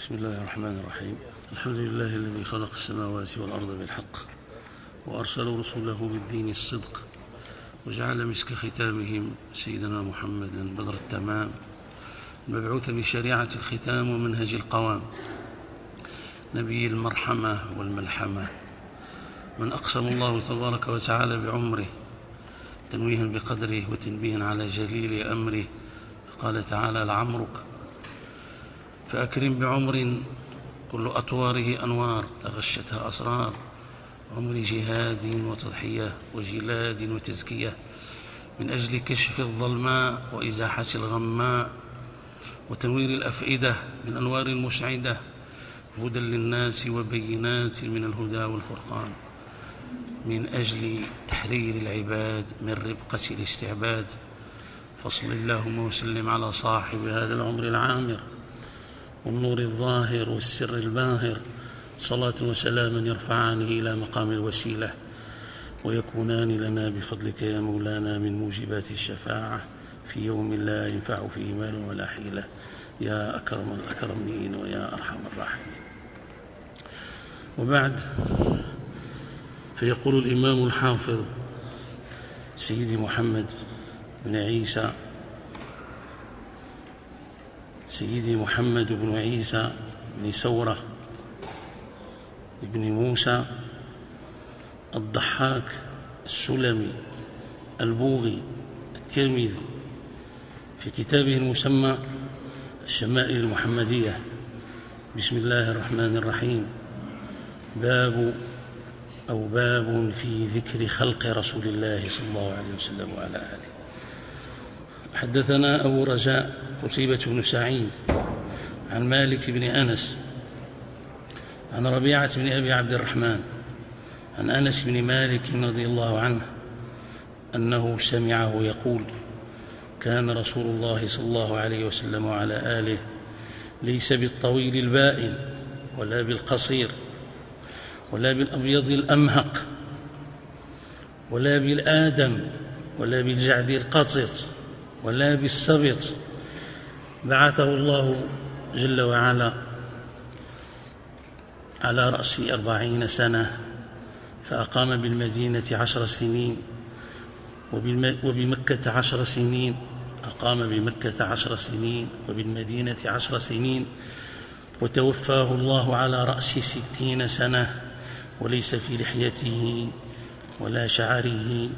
بسم الله الرحمن الرحيم. الحمد لله الذي خلق السماوات والأرض بالحق وأرسل رسوله بالدين الصدق وجعل مسك ختامهم سيدنا محمدا بدر التمام المبعوث بشريعة الختام ومنهج القوام نبي المرحمة والملحمة من أقسم الله تبارك وتعالى بعمره تنويها بقدره وتنبيها على جليل أمره فقال تعالى لعمرك فأكرم بعمر كل أطواره أنوار تغشتها أسرار عمر جهاد وتضحية وجلاد وتزكية من أجل كشف الظلماء وإزاحة الغماء وتنوير الأفئدة من أنوار مسعدة هدى للناس وبينات من الهدى والفرقان من أجل تحرير العباد من ربقة الاستعباد فصل اللهم وسلم على صاحب هذا العمر العامر والنور الظاهر والسر الباهر صلاة وسلاما يرفعان إلى مقام الوسيلة ويكونان لنا بفضلك يا مولانا من موجبات الشفاعة في يوم لا ينفع فيه مال ولا حيلة يا أكرم الأكرمين ويا أرحم الراحمين. وبعد، فيقول الإمام الحافظ سيدي محمد بن عيسى بن سورة بن موسى الضحاك السلمي البوغي الترمذي في كتابه المسمى الشمائل المحمدية بسم الله الرحمن الرحيم باب في ذكر خلق رسول الله صلى الله عليه وسلم وعلى آله. حدثنا أبو رجاء قتيبة بن سعيد عن مالك بن أنس عن ربيعة بن أبي عبد الرحمن عن أنس بن مالك رضي الله عنه أنه سمعه يقول كان رسول الله صلى الله عليه وسلم وعلى آله ليس بالطويل البائن ولا بالقصير ولا بالأبيض الأمهق ولا بالآدم ولا بالجعد القطط ولا بالسبط بعثه الله جل وعلا على رأس 40 سنة فأقام بالمدينة 10 سنين وبمكة 10 سنين أقام بمكة 10 سنين وبالمدينة 10 سنين وتوفاه الله على رأس 60 سنة وليس في لحيته ولا شعره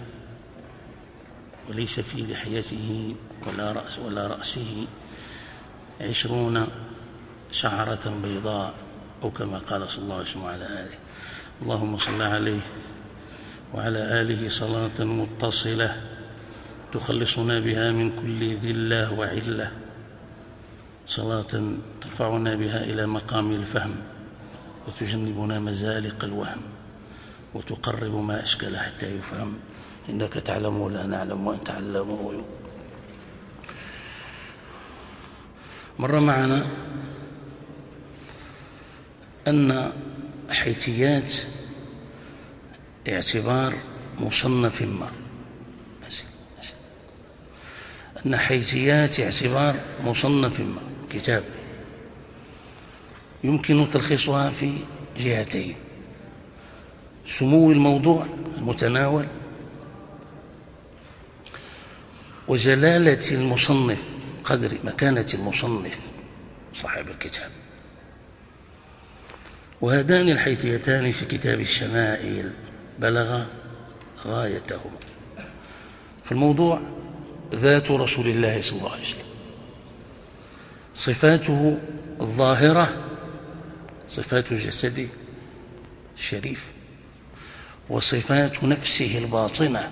ولا رأسه 20 شعرة بيضاء أو كما قال صلى الله عليه وسلم على آله. اللهم صل عليه وعلى آله صلاة متصلة تخلصنا بها من كل ذلة وعلة صلاة ترفعنا بها إلى مقام الفهم وتجنبنا مزالق الوهم وتقرب ما أشكل حتى يفهم إنك تعلم ولا نعلم وأنت علام الغيوب. مر معنا أن حيثيات اعتبار مصنف كتاب يمكن تلخيصها في جهتين: سمو الموضوع المتناول وجلالة المصنف قدر مكانة المصنف صاحب الكتاب. وهذان الحيثيتان في كتاب الشمائل بلغ غايتهما. فالموضوع ذات رسول الله صلى الله عليه وسلم، صفاته الظاهرة صفات جسده الشريف وصفات نفسه الباطنة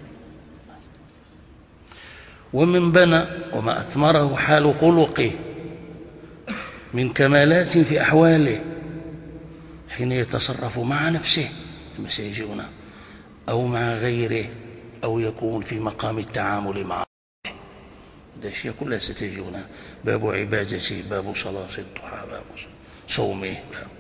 ومن بنى وما أثمره حال خلقه من كمالات في أحواله حين يتصرف مع نفسه كما سيجينا أو مع غيره أو يكون في مقام التعامل معه. هذا الشيء كلها ستجينا: باب عبادته، باب صلاة الضحى، باب صومه،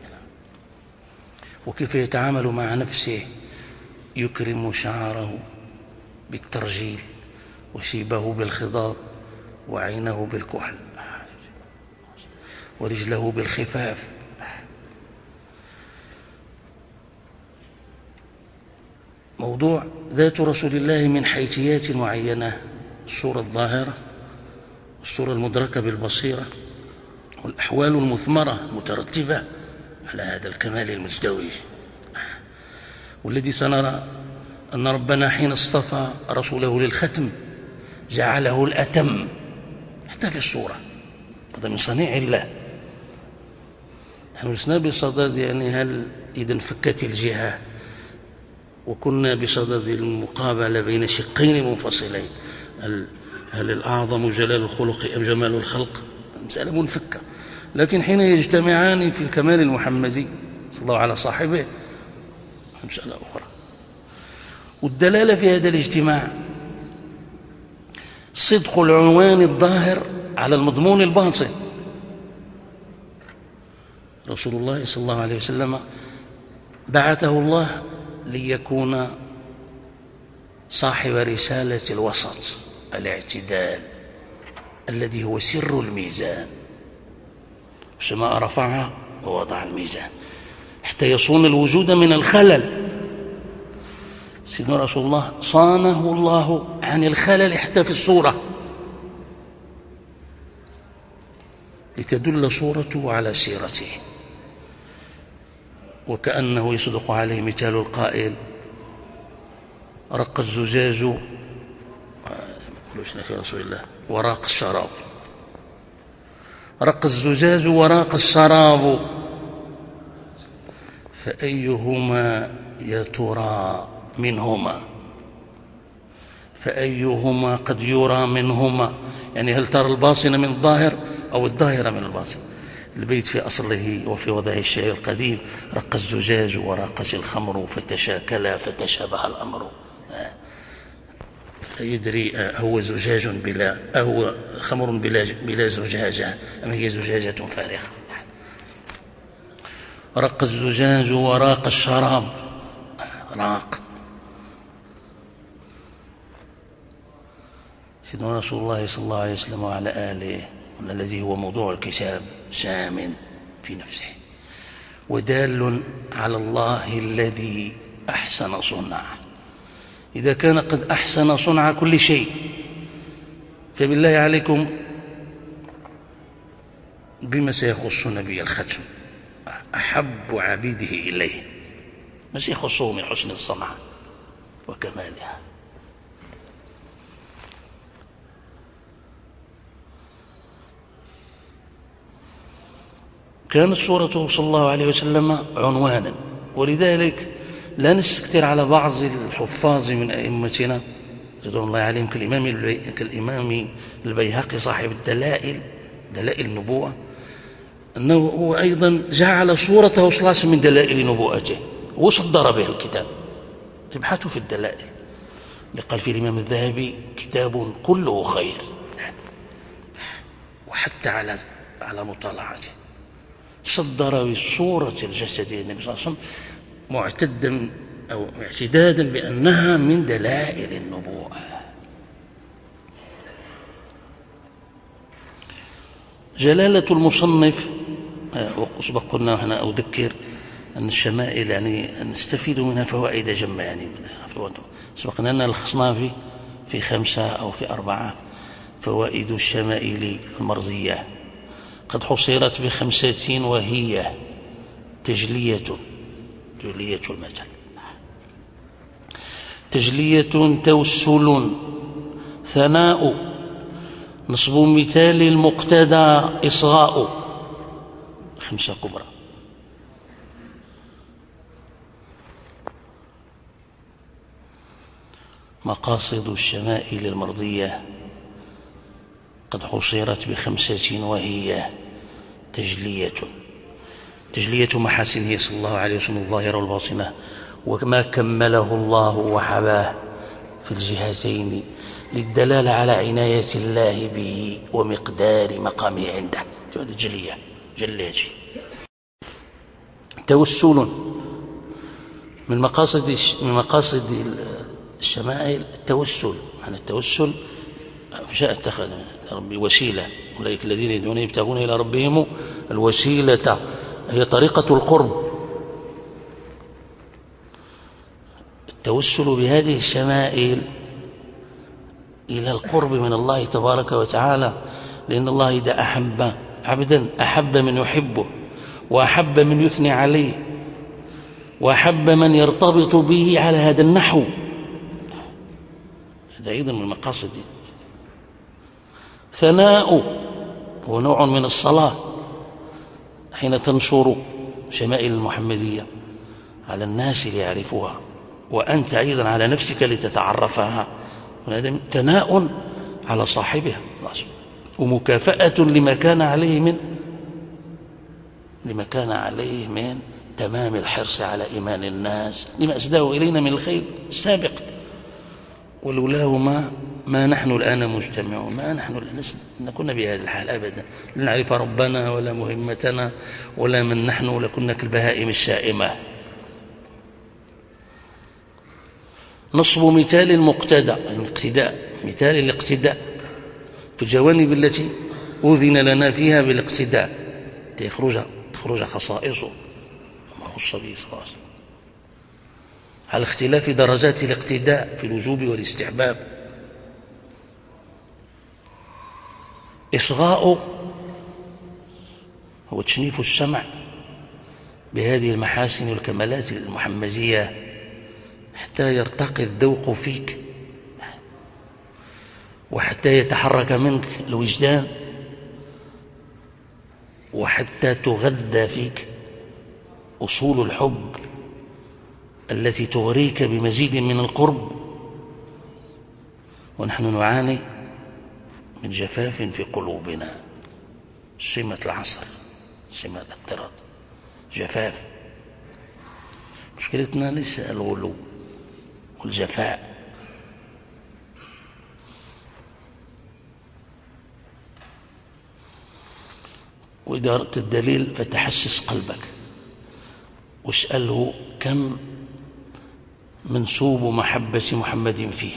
وكيف يتعامل مع نفسه، يكرم شعره بالترجيل وشيبه بالخضاب وعينه بالكحل ورجله بالخفاف. موضوع ذات رسول الله من حيثيات معينة: الصورة الظاهرة، الصورة المدركة بالبصيرة، والأحوال المثمرة المترتبة على هذا الكمال المزدوج. والذي سنرى أن ربنا حين اصطفى رسوله للختم جعله الأتم حتى في الصورة. هذا من صنيع الله. نحن لسنا بصدد هل إذا انفكت الجهة وكنا بصدد المقابلة بين شقين منفصلين، هل الأعظم جلال الخلق أم جمال الخلق؟ مسألة منفكة، لكن حين يجتمعان في الكمال المحمدي صلى الله على صاحبه مسألة أخرى. والدلالة في هذا الاجتماع صدق العنوان الظاهر على المضمون الباطن. رسول الله صلى الله عليه وسلم بعثه الله ليكون صاحب رسالة الوسط، الاعتدال، الذي هو سر الميزان. السماء رفعها ووضع الميزان حتى يصون الوجود من الخلل. سيدنا رسول الله صانه الله عن الخلل حتى في الصورة، لتدل صورته على سيرته. وكأنه يصدق عليه مثال القائل: رق الزجاج في رسول الله وراق الشراب. رق الزجاج وراق الشراب، فأيهما يا ترى منهما؟ فأيهما قد يرى منهما؟ هل ترى الباطن من الظاهر أو الظاهر من الباطن؟ البيت في أصله وفي وضعه الشعر القديم: رق الزجاج وراقت الخمر فتشاكلا فتشابه الأمر. لا يدري هو زجاج هو خمر بلا زجاجة أم هي زجاجة فارغة. رق الزجاج وراق الشراب، راق. سيدنا رسول الله صلى الله عليه وسلم وعلى آله، الذي هو موضوع الكتاب، سام في نفسه ودال على الله الذي أحسن صنعه. إذا كان قد أحسن صنع كل شيء، فبالله عليكم بما سيخص نبي الختم أحب عبيده إليه؟ ما سيخصه من حسن الصنعة وكمالها؟ كانت صورته صلى الله عليه وسلم عنوانا، ولذلك لا نستكتر على بعض الحفاظ من أئمتنا رضوان الله عليهم كالإمام البيهقي صاحب دلائل النبوة، أنه هو أيضا جعل صورته صلى الله عليه وسلم من دلائل نبوءته وصدر به الكتاب. ابحثوا في الدلائل. قال في الإمام الذهبي: كتاب كله خير. وحتى على مطالعته صدر بصورة الجسد النبي صلى الله عليه وسلم معتدا أو اعتدادا بأنها من دلائل النبوة. جلالة المصنف، وسبق قلنا هنا أذكر أن الشمائل نستفيد منها فوائد جمة. سبقنا أن لخصنا في 5 أو في 4 فوائد الشمائل المرزية، قد حصرت ب5 وهي: تجلية المثل، تجلية، توسل، ثناء، نصب مثال المقتدى، إصغاء. 5 كبرى. مقاصد الشمائل المرضية قد حصرت ب5 وهي: تجلية محاسنه صلى الله عليه وسلم الظاهرة والباطنة، وما كمله الله وحباه في الجهتين للدلالة على عناية الله به ومقدار مقامه عنده. هذا جلية. توسل، من مقاصد الشمائل التوسل. التوسل شاء اتخذ ربي وسيلة، أولئك الذين يدعون يبتغون إلى ربهم الوسيلة، هي طريقة القرب. التوسل بهذه الشمائل إلى القرب من الله تبارك وتعالى، لأن الله إذا أحب عبدا أحب من يحبه، وأحب من يثني عليه، وأحب من يرتبط به على هذا النحو. هذا أيضا من المقاصد. ثناء هو نوع من الصلاة، حين تنشر شمائل المحمدية على الناس ليعرفوها، وأنت أيضا على نفسك لتتعرفها، وهذا ثناء على صاحبها ومكافأة لما كان عليه من تمام الحرص على إيمان الناس، لما أسداه إلينا من الخير السابق، ولولاه ما نحن الآن مجتمعون، ما نحن كنا بهذا الحال أبدا، لا نعرف ربنا ولا مهمتنا ولا من نحن، لكنا كالبهائم السائمة. نصب مثال المقتدى، الاقتداء، مثال الاقتداء في الجوانب التي أذن لنا فيها بالاقتداء، تخرج خصائصه ما خص به صلى الله عليه وسلم، على اختلاف درجات الاقتداء في الوجوب والاستحباب. إصغاء هو تشنيف السمع بهذه المحاسن والكمالات المحمدية حتى يرتقي الذوق فيك، وحتى يتحرك منك الوجدان، وحتى تغذى فيك أصول الحب التي تغريك بمزيد من القرب. ونحن نعاني من جفاف في قلوبنا، سمة العصر، سمة الاضطراد، جفاف. مشكلتنا ليس الغلو والجفاء، وإذا أردت الدليل فتحسس قلبك واسأله كم منسوب محبة محمد فيه،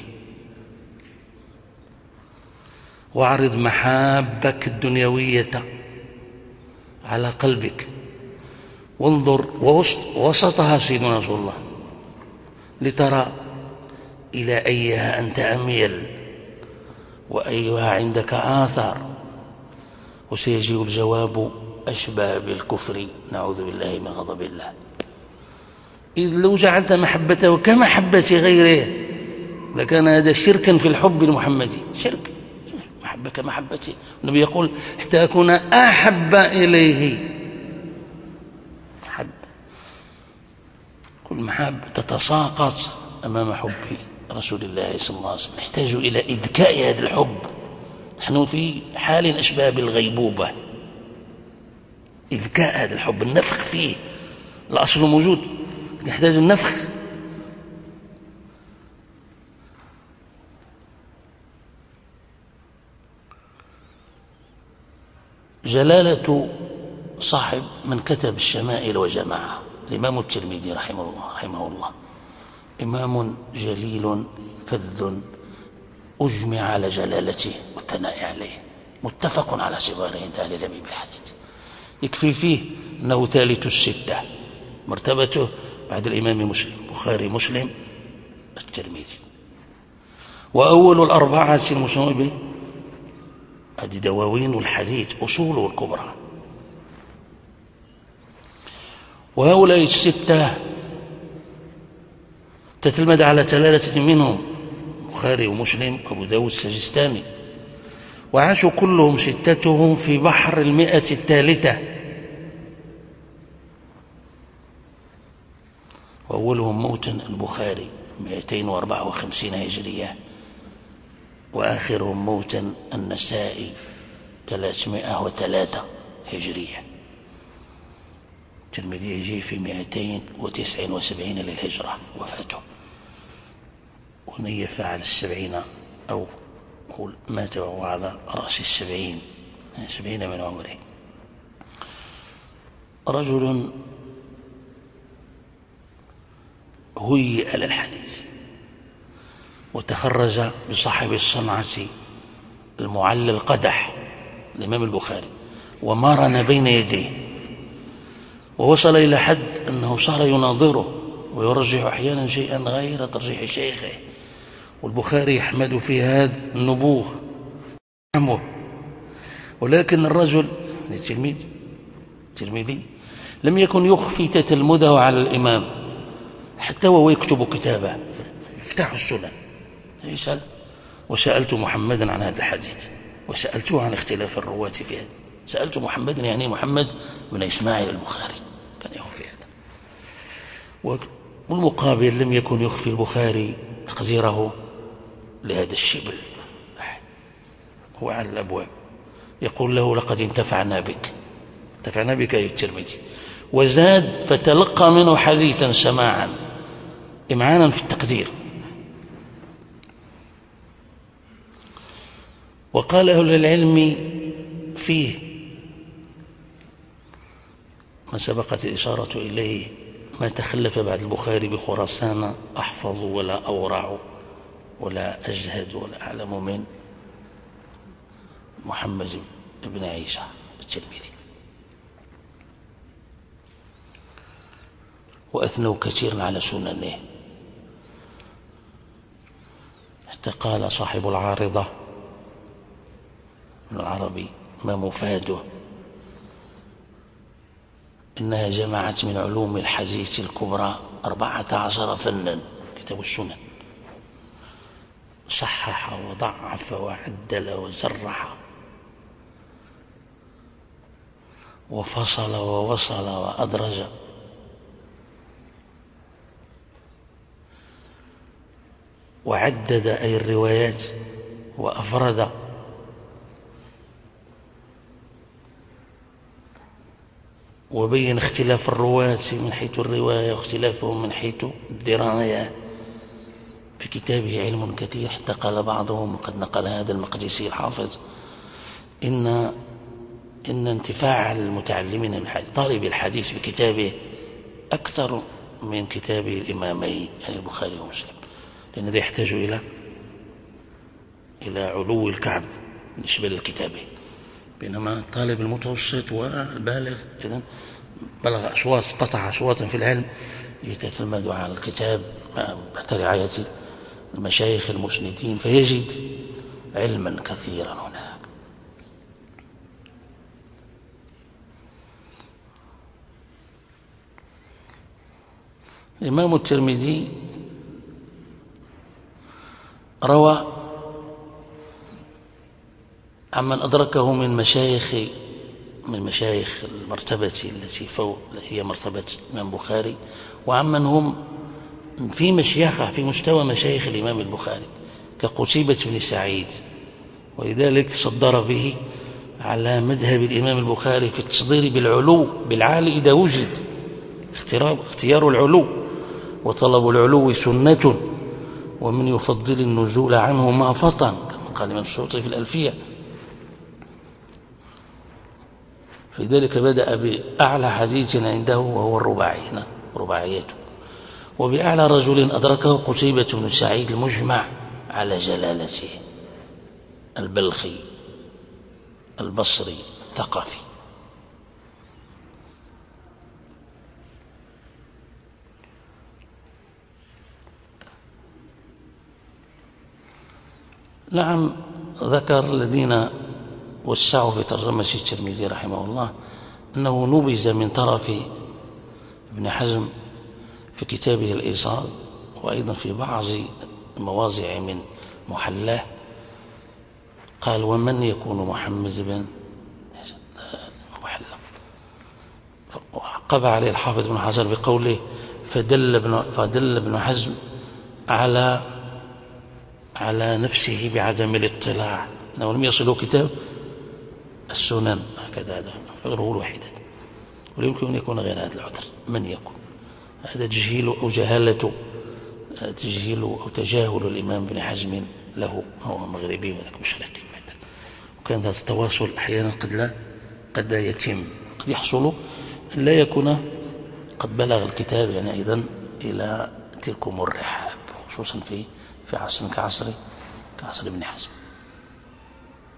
واعرض محابك الدنيوية على قلبك، وانظر وسطها سيدنا رسول الله لترى إلى أيها أنت أميل وأيها عندك آثار، وسيجيء الجواب أشبه بالكفر، نعوذ بالله من غضب الله. إذ لو جعلت محبته كمحبة غيره لكان هذا شركا في الحب المحمدي، شرك، محبة كمحبته. النبي يقول حتى أكون أحب إليه، كل محب تتساقط أمام حب رسول الله صلى الله عليه وسلم، نحتاج إلى إذكاء هذا الحب. نحن في حال أشبه بالغيبوبة، إذكاء هذا الحب، النفخ فيه، الأصل موجود، نحتاج النفخ. جلالة صاحب من كتب الشمائل وجمعها الإمام الترمذي رحمه الله، إمام جليل فذ أجمع على جلالته والثناء عليه، متفق على اعتباره عند أهل العلم بالحديث. يكفي فيه أنه ثالث الستة، مرتبته بعد الإمام مسلم، بخاري مسلم الترمذي، وأول الأربعة المسلمين به، هذه دواوين الحديث أصوله الكبرى. وهؤلاء الستة تتلمذ على ثلاثة منهم، بخاري ومسلم وأبو داود السجستاني، وعاشوا كلهم ستتهم في بحر 100 الثالثة، وأولهم موتا البخاري 254 هجرية، وآخرهم موتا النسائي 303 هجرية. الترمذي يجي في 279 للهجرة وفاته، ونيف على 70 أو قول مات وهو على رأس 70 من عمره. رجل هيئ للحديث، وتخرج بصاحب الصنعة المعلل قدح الإمام البخاري ومرن بين يديه، ووصل إلى حد أنه صار يناظره ويرجح أحيانا شيئا غير ترجيح شيخه، والبخاري يحمد في هذا النبوغ. ولكن الرجل الترمذي لم يكن يخفي تتلمذه على الإمام حتى وهو يكتب كتابه يفتح السنن يسأل: وسألت محمدا عن هذا الحديث، وسألته عن اختلاف الرواة في هذا. سألت محمدا يعني محمد بن إسماعيل البخاري، كان يخفي هذا. والمقابل لم يكن يخفي البخاري تقديره لهذا الشبل، هو على الأبواب يقول له: لقد انتفعنا بك يا الترمذي، وزاد: فتلقى منه حديثا سماعا، إمعانا في التقدير. وقال أهل العلم فيه ما سبقت الإشارة إليه: ما تخلف بعد البخاري بخراسان أحفظ ولا أورع ولا أجهد ولا أعلم من محمد بن عيسى الترمذي. وأثنوا كثيرا على سننه، حتى قال صاحب العارضة من العربي: ما مفاده إنها جمعت من علوم الحديث الكبرى 14 فنا، كتاب السنن، صحح وضعف وعدل وزرح وفصل ووصل وأدرج، وعدد أي الروايات وأفرد، وبين اختلاف الرواة من حيث الرواية واختلافهم من حيث الدراية في كتابه علم كثير، حتى قال بعضهم وقد نقل هذا المقدسي الحافظ: إن انتفاع المتعلمين من طالب الحديث بكتابه أكثر من كتاب الإمامين يعني البخاري ومسلم، لأن ذا يحتاج إلى علو الكعب بالنسبة للكتابين، بينما الطالب المتوسط والبالغ إذن بلغ أشواط، قطع أشواطا في العلم، يتتلمذ على الكتاب تحت رعاية المشايخ المسندين فيجد علما كثيرا هناك. الإمام الترمذي روى عمن أدركه من مشايخ المرتبة التي فوق هي مرتبة الإمام البخاري، وعمن هم في مشيخة في مستوى مشايخ الإمام البخاري كقتيبة بن سعيد، ولذلك صدر به على مذهب الإمام البخاري في التصدير بالعلو بالعالي إذا وجد، اختيار العلو وطلب العلو سنة، ومن يفضل النزول عنه ما فطن، كما قال الإمام السيوطي في الألفية. فلذلك بدأ بأعلى حديث عنده وهو رباعيته، وبأعلى رجل أدركه قتيبة بن سعيد المجمع على جلالته، البلخي البصري ثقفي. نعم، ذكر الذين وسعوا في ترجمة الترمذي رحمه الله أنه نبذ من طرف ابن حزم في كتابه الإيصال، وأيضا في بعض المواضع من محلاه قال: ومن يكون محمد بن محلى، وعقب عليه الحافظ بن حجر بقوله: فدل ابن حزم على نفسه بعدم الاطلاع، أنه لم يصله كتاب السنن، هكذا هذا غيره الوحيد، ويمكن أن يكون غير هذا العذر. من يكون هذا تجهيل أو جهالة، تجهيل أو تجاهل الإمام بن حزم له، هو مغربي وذاك مشرقي، وكان هذا التواصل أحيانا قد لا يتم، قد يحصل أن لا يكون قد بلغ الكتاب يعني أيضا إلى تلكم الرحاب، خصوصا في عصر كعصر ابن حزم.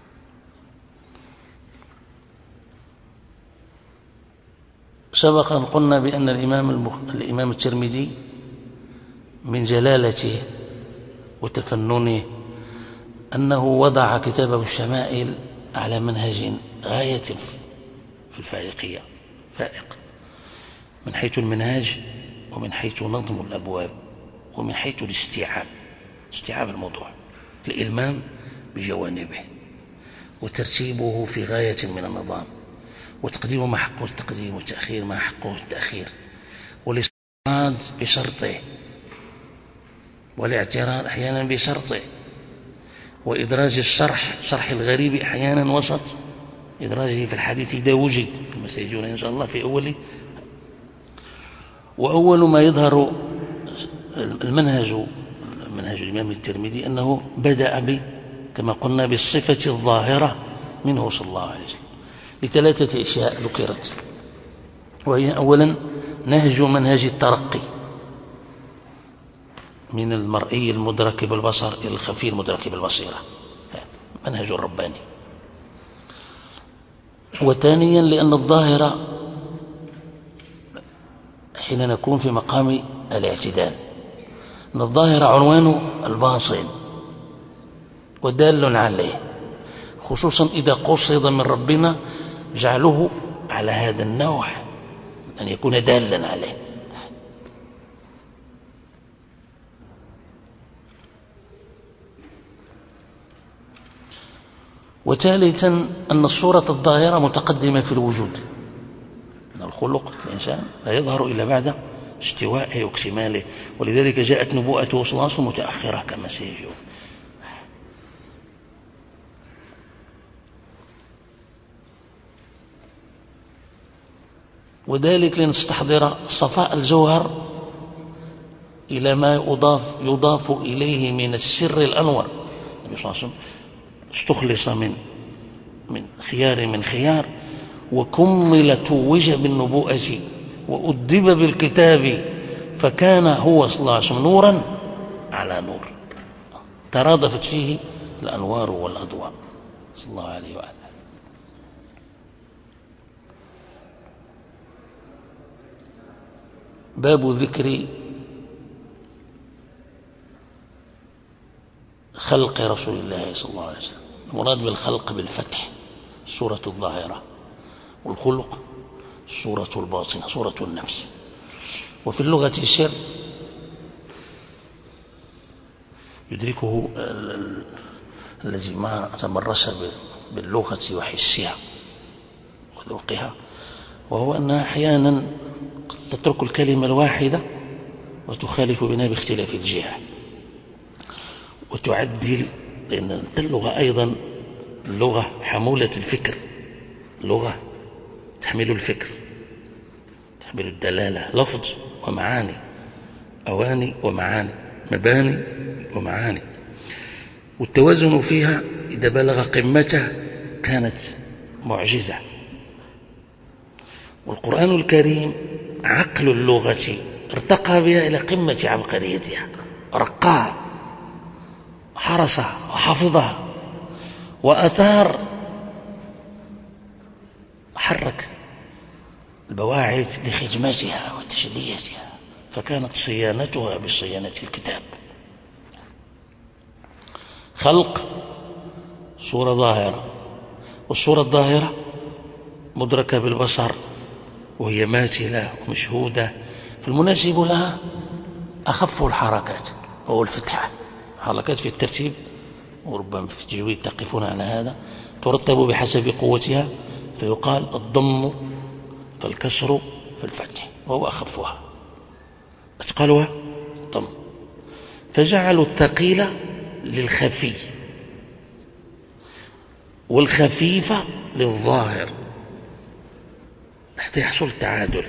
سبق أن قلنا بأن الإمام الترمذي من جلالته وتفننه أنه وضع كتابه الشمائل على منهج غاية في الفائقية، فائق من حيث المنهاج ومن حيث نظم الأبواب ومن حيث استيعاب الموضوع، الإلمام بجوانبه وترتيبه في غاية من النظام، وتقديم ما حقه التقديم وتأخير ما حقه التأخير، والاستطراد بشرطه والاعتراض أحيانا بشرطه، وإدراج شرح الغريب أحيانا وسط إدراجه في الحديث إذا وجد، كما سيجونا إن شاء الله في أوله. وأول ما يظهر منهج الإمام الترمذي أنه بدأ كما قلنا بالصفة الظاهرة منه صلى الله عليه وسلم لثلاثة أشياء ذكرت، وهي أولا نهج منهج الترقي من المرئي المدرك بالبصر إلى الخفي المدرك بالبصيرة، منهج الرباني. وثانيا لأن الظاهرة حين نكون في مقام الاعتدال أن الظاهرة عنوان الباطن ودال عليه، خصوصا إذا قصد من ربنا جعله على هذا النوع أن يكون دالا عليه. وثالثا أن الصورة الظاهرة متقدمة في الوجود، أن الخلق الإنسان لا يظهر إلا بعد استوائه واكتماله، ولذلك جاءت نبوءته صلى الله عليه وسلم متأخرة كما سيجون. وذلك لنستحضر صفاء الجوهر إلى ما يضاف إليه من السر الأنور. النبي صلى الله عليه وسلم استخلص من خيار وكمل توج بالنبوءة وأدب بالكتاب، فكان هو صلى الله عليه وسلم نورا على نور ترادفت فيه الأنوار والأضواء صلى الله عليه وآله. باب ذكر خلق رسول الله صلى الله عليه وسلم. المراد بالخلق بالفتح الصورة الظاهرة، والخلق الصورة الباطنة صورة النفس. وفي اللغة السر يدركه الذي ما تمرس باللغة وحسها وذوقها، وهو أنها أحيانا قد تترك الكلمة الواحدة وتخالف بنا باختلاف الجهة وتعدل، لأن اللغة أيضا اللغة حمولة الفكر، اللغة تحمل الفكر، تحمل الدلالة، لفظ ومعاني، أواني ومعاني، مباني ومعاني، والتوازن فيها إذا بلغ قمته كانت معجزة. والقرآن الكريم عقل اللغة ارتقى بها إلى قمة عبقريتها، رقاها، حرسها وحفظها وأثار، حرك البواعث لخدمتها وتجليتها، فكانت صيانتها بصيانة الكتاب. خلق صورة ظاهرة، والصورة الظاهرة مدركة بالبصر وهي ماثلة ومشهودة، فالمناسب لها أخف الحركات وهو الفتحة. حركات في الترتيب وربما في التجويد تقفون على هذا، ترتب بحسب قوتها، فيقال الضم فالكسر فالفتح، وهو أخفها، أثقلها الضم، فجعلوا الثقيل للخفي والخفيف للظاهر حتى يحصل التعادل.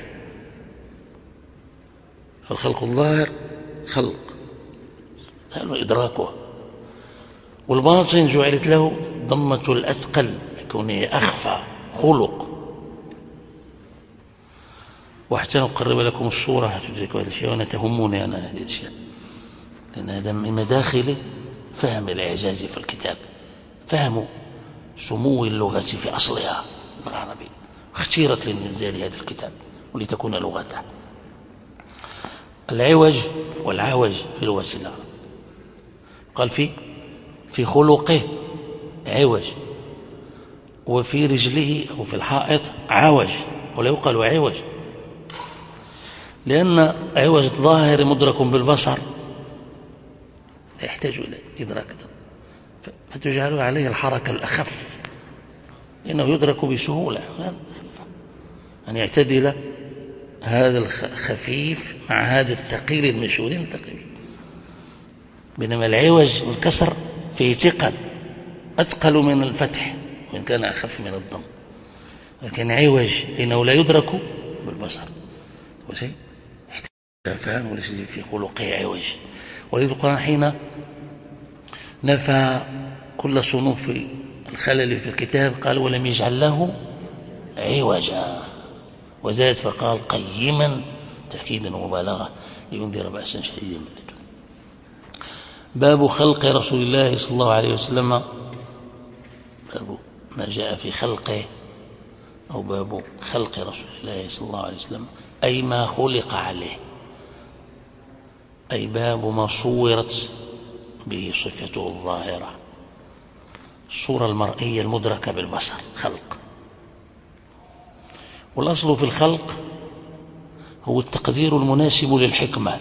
فالخلق الظاهر خلق هذا إدراكه، والباطن جعلت له ضمة الأثقل لكونه أخفى خلق. وحتى نقرب لكم الصورة هتدركوا هذا الشيء، وأنا تهمني أنا هذه الأشياء، لأن هذا من مداخل فهم الإعجاز في الكتاب، فهم سمو اللغة في أصلها العربي، اختيرت لإنزال هذا الكتاب ولتكون لغته. العوج والعوج في لغة العرب قال في خلقه عوج، وفي رجله أو في الحائط عوج، ولا يقال عوج، لأن عوج الظاهر مدرك بالبصر لا يحتاج إلى إدراك، فتجعل عليه الحركة الأخف لأنه يدرك بسهولة، أن يعتدل هذا الخفيف مع هذا الثقيل المشهودين الثقيل. بينما العوج والكسر فيه ثقل أثقل من الفتح وإن كان أخف من الضم، لكن عوج لأنه لا يدرك بالبصر وشيء يحتاج فهم وليس في خلقه عوج. ولذلك القرآن حين نفى كل صنوف الخلل في الكتاب قال ولم يجعل له عوجا، وزاد فقال قيما تأكيدا ومبالغة لينذر بأسا شديدا من لدنه. باب خلق رسول الله صلى الله عليه وسلم، باب ما جاء في خلقه، أو باب خلق رسول الله صلى الله عليه وسلم، أي ما خلق عليه، أي باب ما صورت به صفته الظاهرة، الصورة المرئية المدركة بالبصر، خلق. والأصل في الخلق هو التقدير المناسب للحكمة.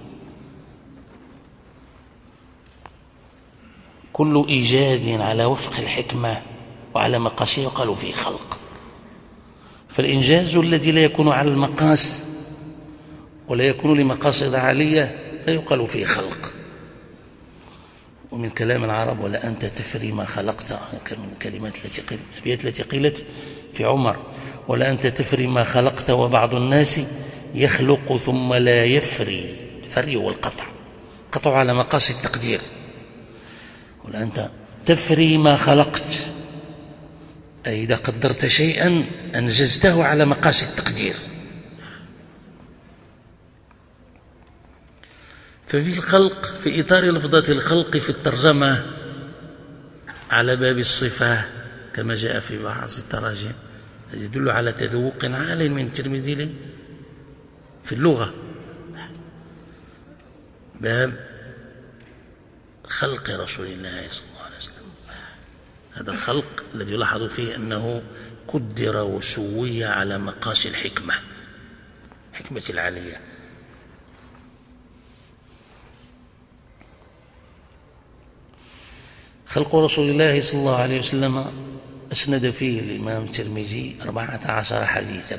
كل إيجاد على وفق الحكمة وعلى مقاسه قالوا فيه خلق. فالإنجاز الذي لا يكون على المقاس ولا يكون لمقاصد عالية لا يقال فيه خلق. ومن كلام العرب ولا أنت تفري ما خلقت، من كلمات التي قيلت في عمر، ولا أنت تفري ما خلقت وبعض الناس يخلق ثم لا يفري. الفري هو القطع، قطع على مقاس التقدير. ولا أنت تفري ما خلقت، أي إذا قدرت شيئا أنجزته على مقاس التقدير. ففي الخلق في إطار لفظة الخلق في الترجمة على باب الصفة كما جاء في بعض التراجم يدل على تذوق عال من الترمذي في اللغة. باب خلق رسول الله صلى الله عليه وسلم، هذا الخلق الذي يلاحظ فيه أنه قدر وسوي على مقاس الحكمة، حكمة العالية. خلق رسول الله صلى الله عليه وسلم أسند فيه الإمام الترمذي 14 حديثا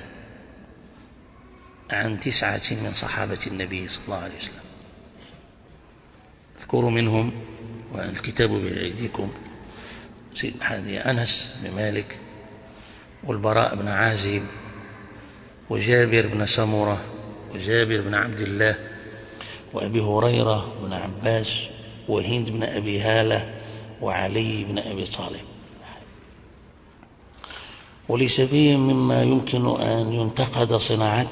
عن 9 من صحابة النبي صلى الله عليه وسلم. اذكروا منهم والكتاب بأيديكم سيد أنس بن مالك، والبراء بن عازب، وجابر بن سمرة، وجابر بن عبد الله، وأبي هريرة بن عباس، وهند بن أبي هالة، وعلي بن أبي طالب. وليس فيه مما يمكن أن ينتقد صناعة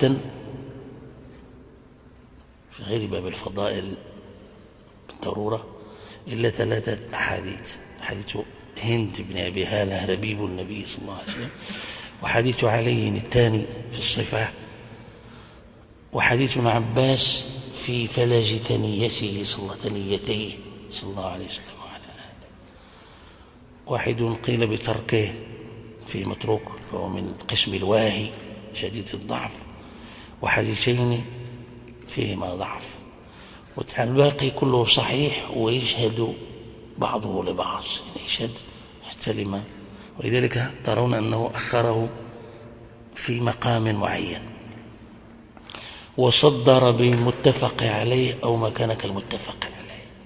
في غير باب الفضائل بالضرورة إلا 3 أحاديث: حديث هند بن أبي هالة ربيب النبي صلى الله عليه وسلم، وحديث علي الثاني في الصفة، وحديث ابن عباس في فلج ثنيته ثنيتيه صلى الله عليه وسلم وعلى آله. واحد قيل بتركه في متروك فهو من قسم الواهي شديد الضعف، وحديثين فيهما ضعف، والباقي كله صحيح ويشهد بعضه لبعض، يعني يشهد حتى لما، ولذلك ترون أنه أخره في مقام معين وصدر بالمتفق عليه أو ما كان كالمتفق عليه.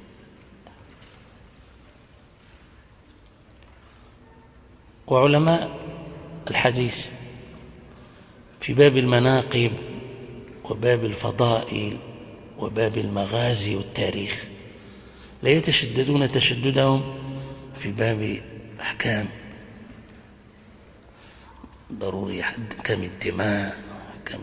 وعلماء الحديث في باب المناقب وباب الفضائل وباب المغازي والتاريخ لا يتشددون تشددهم في باب أحكام ضروري، أحكام الدماء، أحكام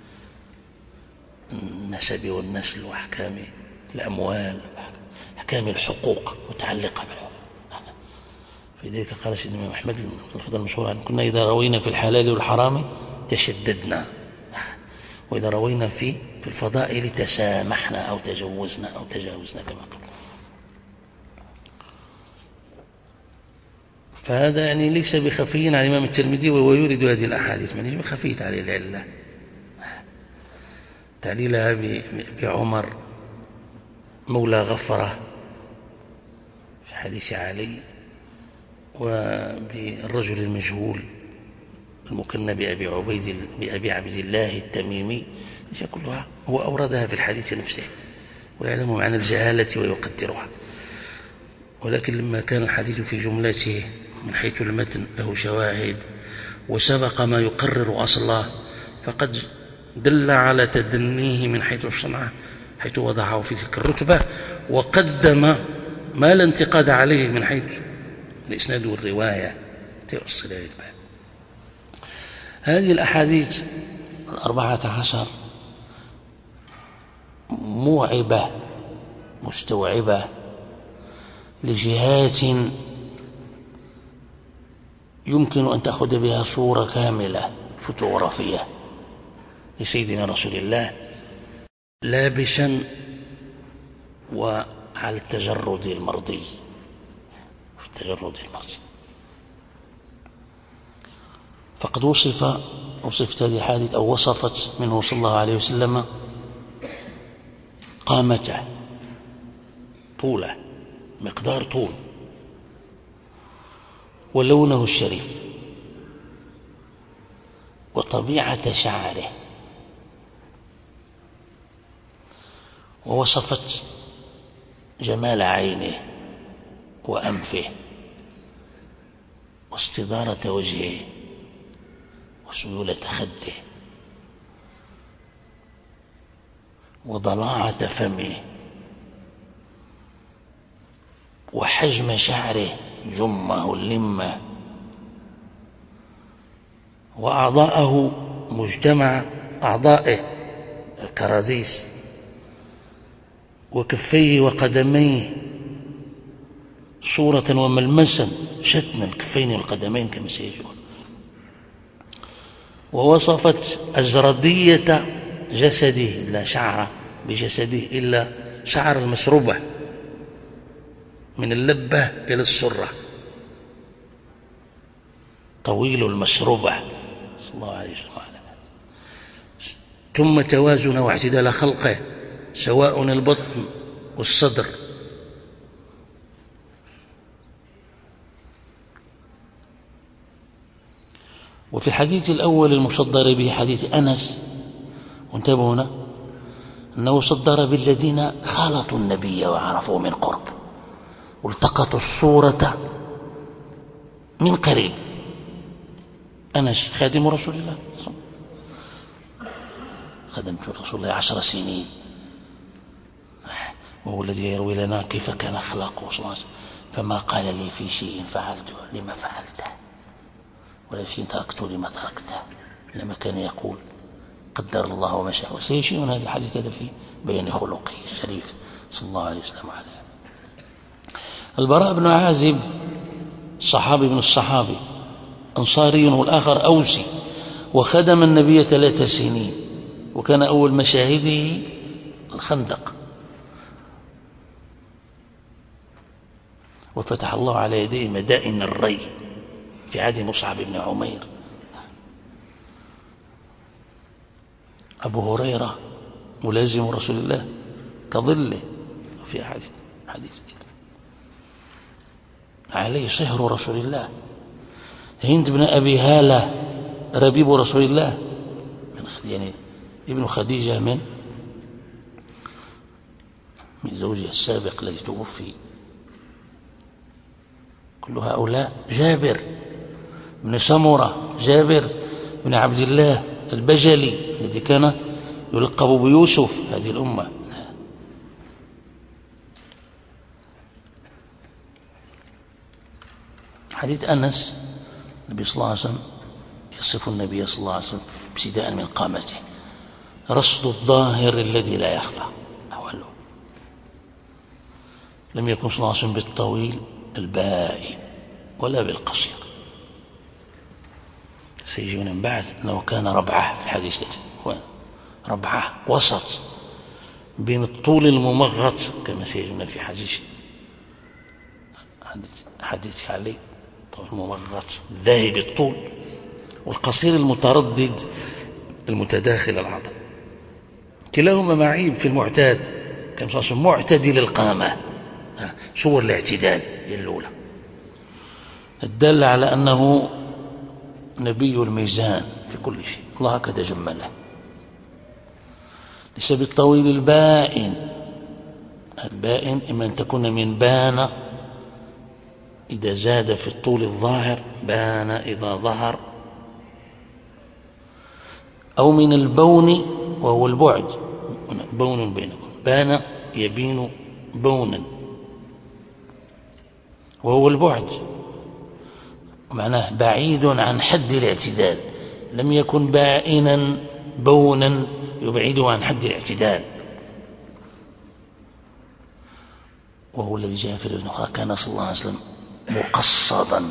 النسب والنسل، وأحكام الأموال، أحكام الحقوق متعلقة بالحقوق. في ذلك قال سيدنا الإمام أحمد الفضل المشهور عنه: كنا إذا روينا في الحلال والحرام تشددنا. وإذا روينا في الفضائل تسامحنا أو تجاوزنا كما قال. فهذا يعني ليس بخفي عن الإمام الترمذي وهو يورد هذه الأحاديث، من بخفية عليه العلة تعليلها بعمر مولى غفرة في حديث علي، وبالرجل المجهول المكنى بأبي عبد الله التميمي، كلها هو أوردها في الحديث نفسه ويعلم معنى الجهالة ويقدرها. ولكن لما كان الحديث في جملته من حيث المتن له شواهد وسبق ما يقرر أصله، فقد دل على تدنيه من حيث الصنعة، حيث وضعه في تلك الرتبة، وقدم ما لا انتقاد عليه من حيث الإسناد والرواية توصل إلى الباب. هذه الأحاديث 14 موعبة مستوعبة لجهات يمكن أن تأخذ بها صورة كاملة فوتوغرافية لسيدنا رسول الله لابسا وعلى التجرد المرضي، في التجرد المرضي. فقد وصفت هذه الحادث أو وصفت منه صلى الله عليه وسلم قامته، طوله، مقدار طول، ولونه الشريف، وطبيعة شعره، ووصفت جمال عينه وأنفه واستدارة وجهه وسيولة خده وضلاعة فمه وحجم شعره جمه اللمة، وأعضاءه مجتمع أعضائه الكرازيس، وكفيه وقدميه صورة وملمسا شتنا، الكفين والقدمين كما سيجون. ووصفت أزردية جسده، لا شعر بجسده إلا شعر المسربة من اللبة إلى السرة، طويل المسربة صلى الله عليه وسلم. ثم توازن واعتدال خلقه، سواء البطن والصدر، وفي الحديث الأول المصدر به حديث أنس، وانتبهوا هنا أنه صدر بالذين خالطوا النبي وعرفوا من قرب والتقطوا الصورة من قريب. أنس خادم رسول الله، خدمت رسول الله 10 سنين، وهو الذي يروي لنا كيف كان أخلاقه صلى الله عليه وسلم، فما قال لي في شيء فعلته لما فعلته، ولا شيء تركته لما تركته، لما كان يقول قدر الله وما شاء. وسيشيء هذا الحديث هذا في بيان خلقه الشريف صلى الله عليه وسلم. البراء بن عازب صحابي من الصحابي، أنصاري، والآخر أوسي، وخدم النبي 3 سنين، وكان أول مشاهده الخندق، وفتح الله على يديه مدائن الري في عهد مصعب بن عمير. أبو هريرة ملازم رسول الله كظله في حديث عليه صهر رسول الله. هند بن أبي هالة ربيب رسول الله، يعني ابن خديجة من زوجها السابق الذي توفي. كل هؤلاء. جابر بن سمرة، جابر بن عبد الله البجلي الذي كان يلقب بيوسف هذه الأمة. حديث أنس، النبي صلى الله عليه وسلم يصف النبي صلى الله عليه وسلم ابتداء من قامته: رصد الظاهر الذي لا يخفى أوله. لم يكن صلى الله عليه وسلم بالطويل البائن ولا بالقصير. سيجون من بعد أنه كان ربعه في الحديث ربعة وسط بين الطول الممغط كما سيجدنا في حديث علي، طول الممغط ذاهب الطول، والقصير المتردد المتداخل العضل، كلاهما معيب في المعتاد كما صار معتدل القامة. صور الاعتدال هي الأولى الدالة على أنه نبي الميزان في كل شيء، الله هكذا جمله. ليس بالطويل البائن، البائن إما أن تكون من بان إذا زاد في الطول الظاهر، بان إذا ظهر، أو من البون وهو البعد، بون بينكم، بان يبين بونا وهو البعد، معناه بعيد عن حد الاعتدال، لم يكن بائنا بونا يبعده عن حد الاعتدال. وهو الذي جاء في الرواية الأخرى كان صلى الله عليه وسلم مقصدا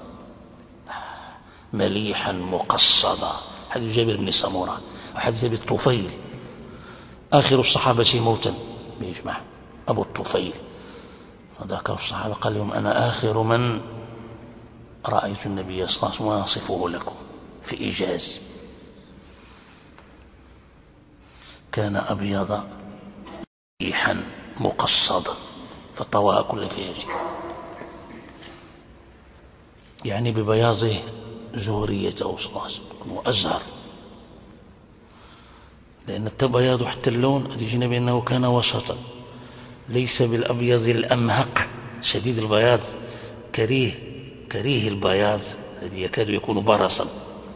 مليحا مقصدا، حديث جابر بن سمورة وحديث أبي الطفيل آخر الصحابة موتا بيجمع أبو الطفيل، فذكر الصحابة قال لهم أنا آخر من رأيت النبي صلى الله عليه وسلم واصفه لكم في إيجاز، كان أبيض مليحا مقصدا فطوى كل فياج، يعني ببياضه زهريته صلى الله عليه وسلم وأزهر، لأن البياض حتى اللون أدينا بأنه كان وسطا، ليس بالأبيض الأمهق شديد البياض كريه البياض الذي يكاد يكون برصا،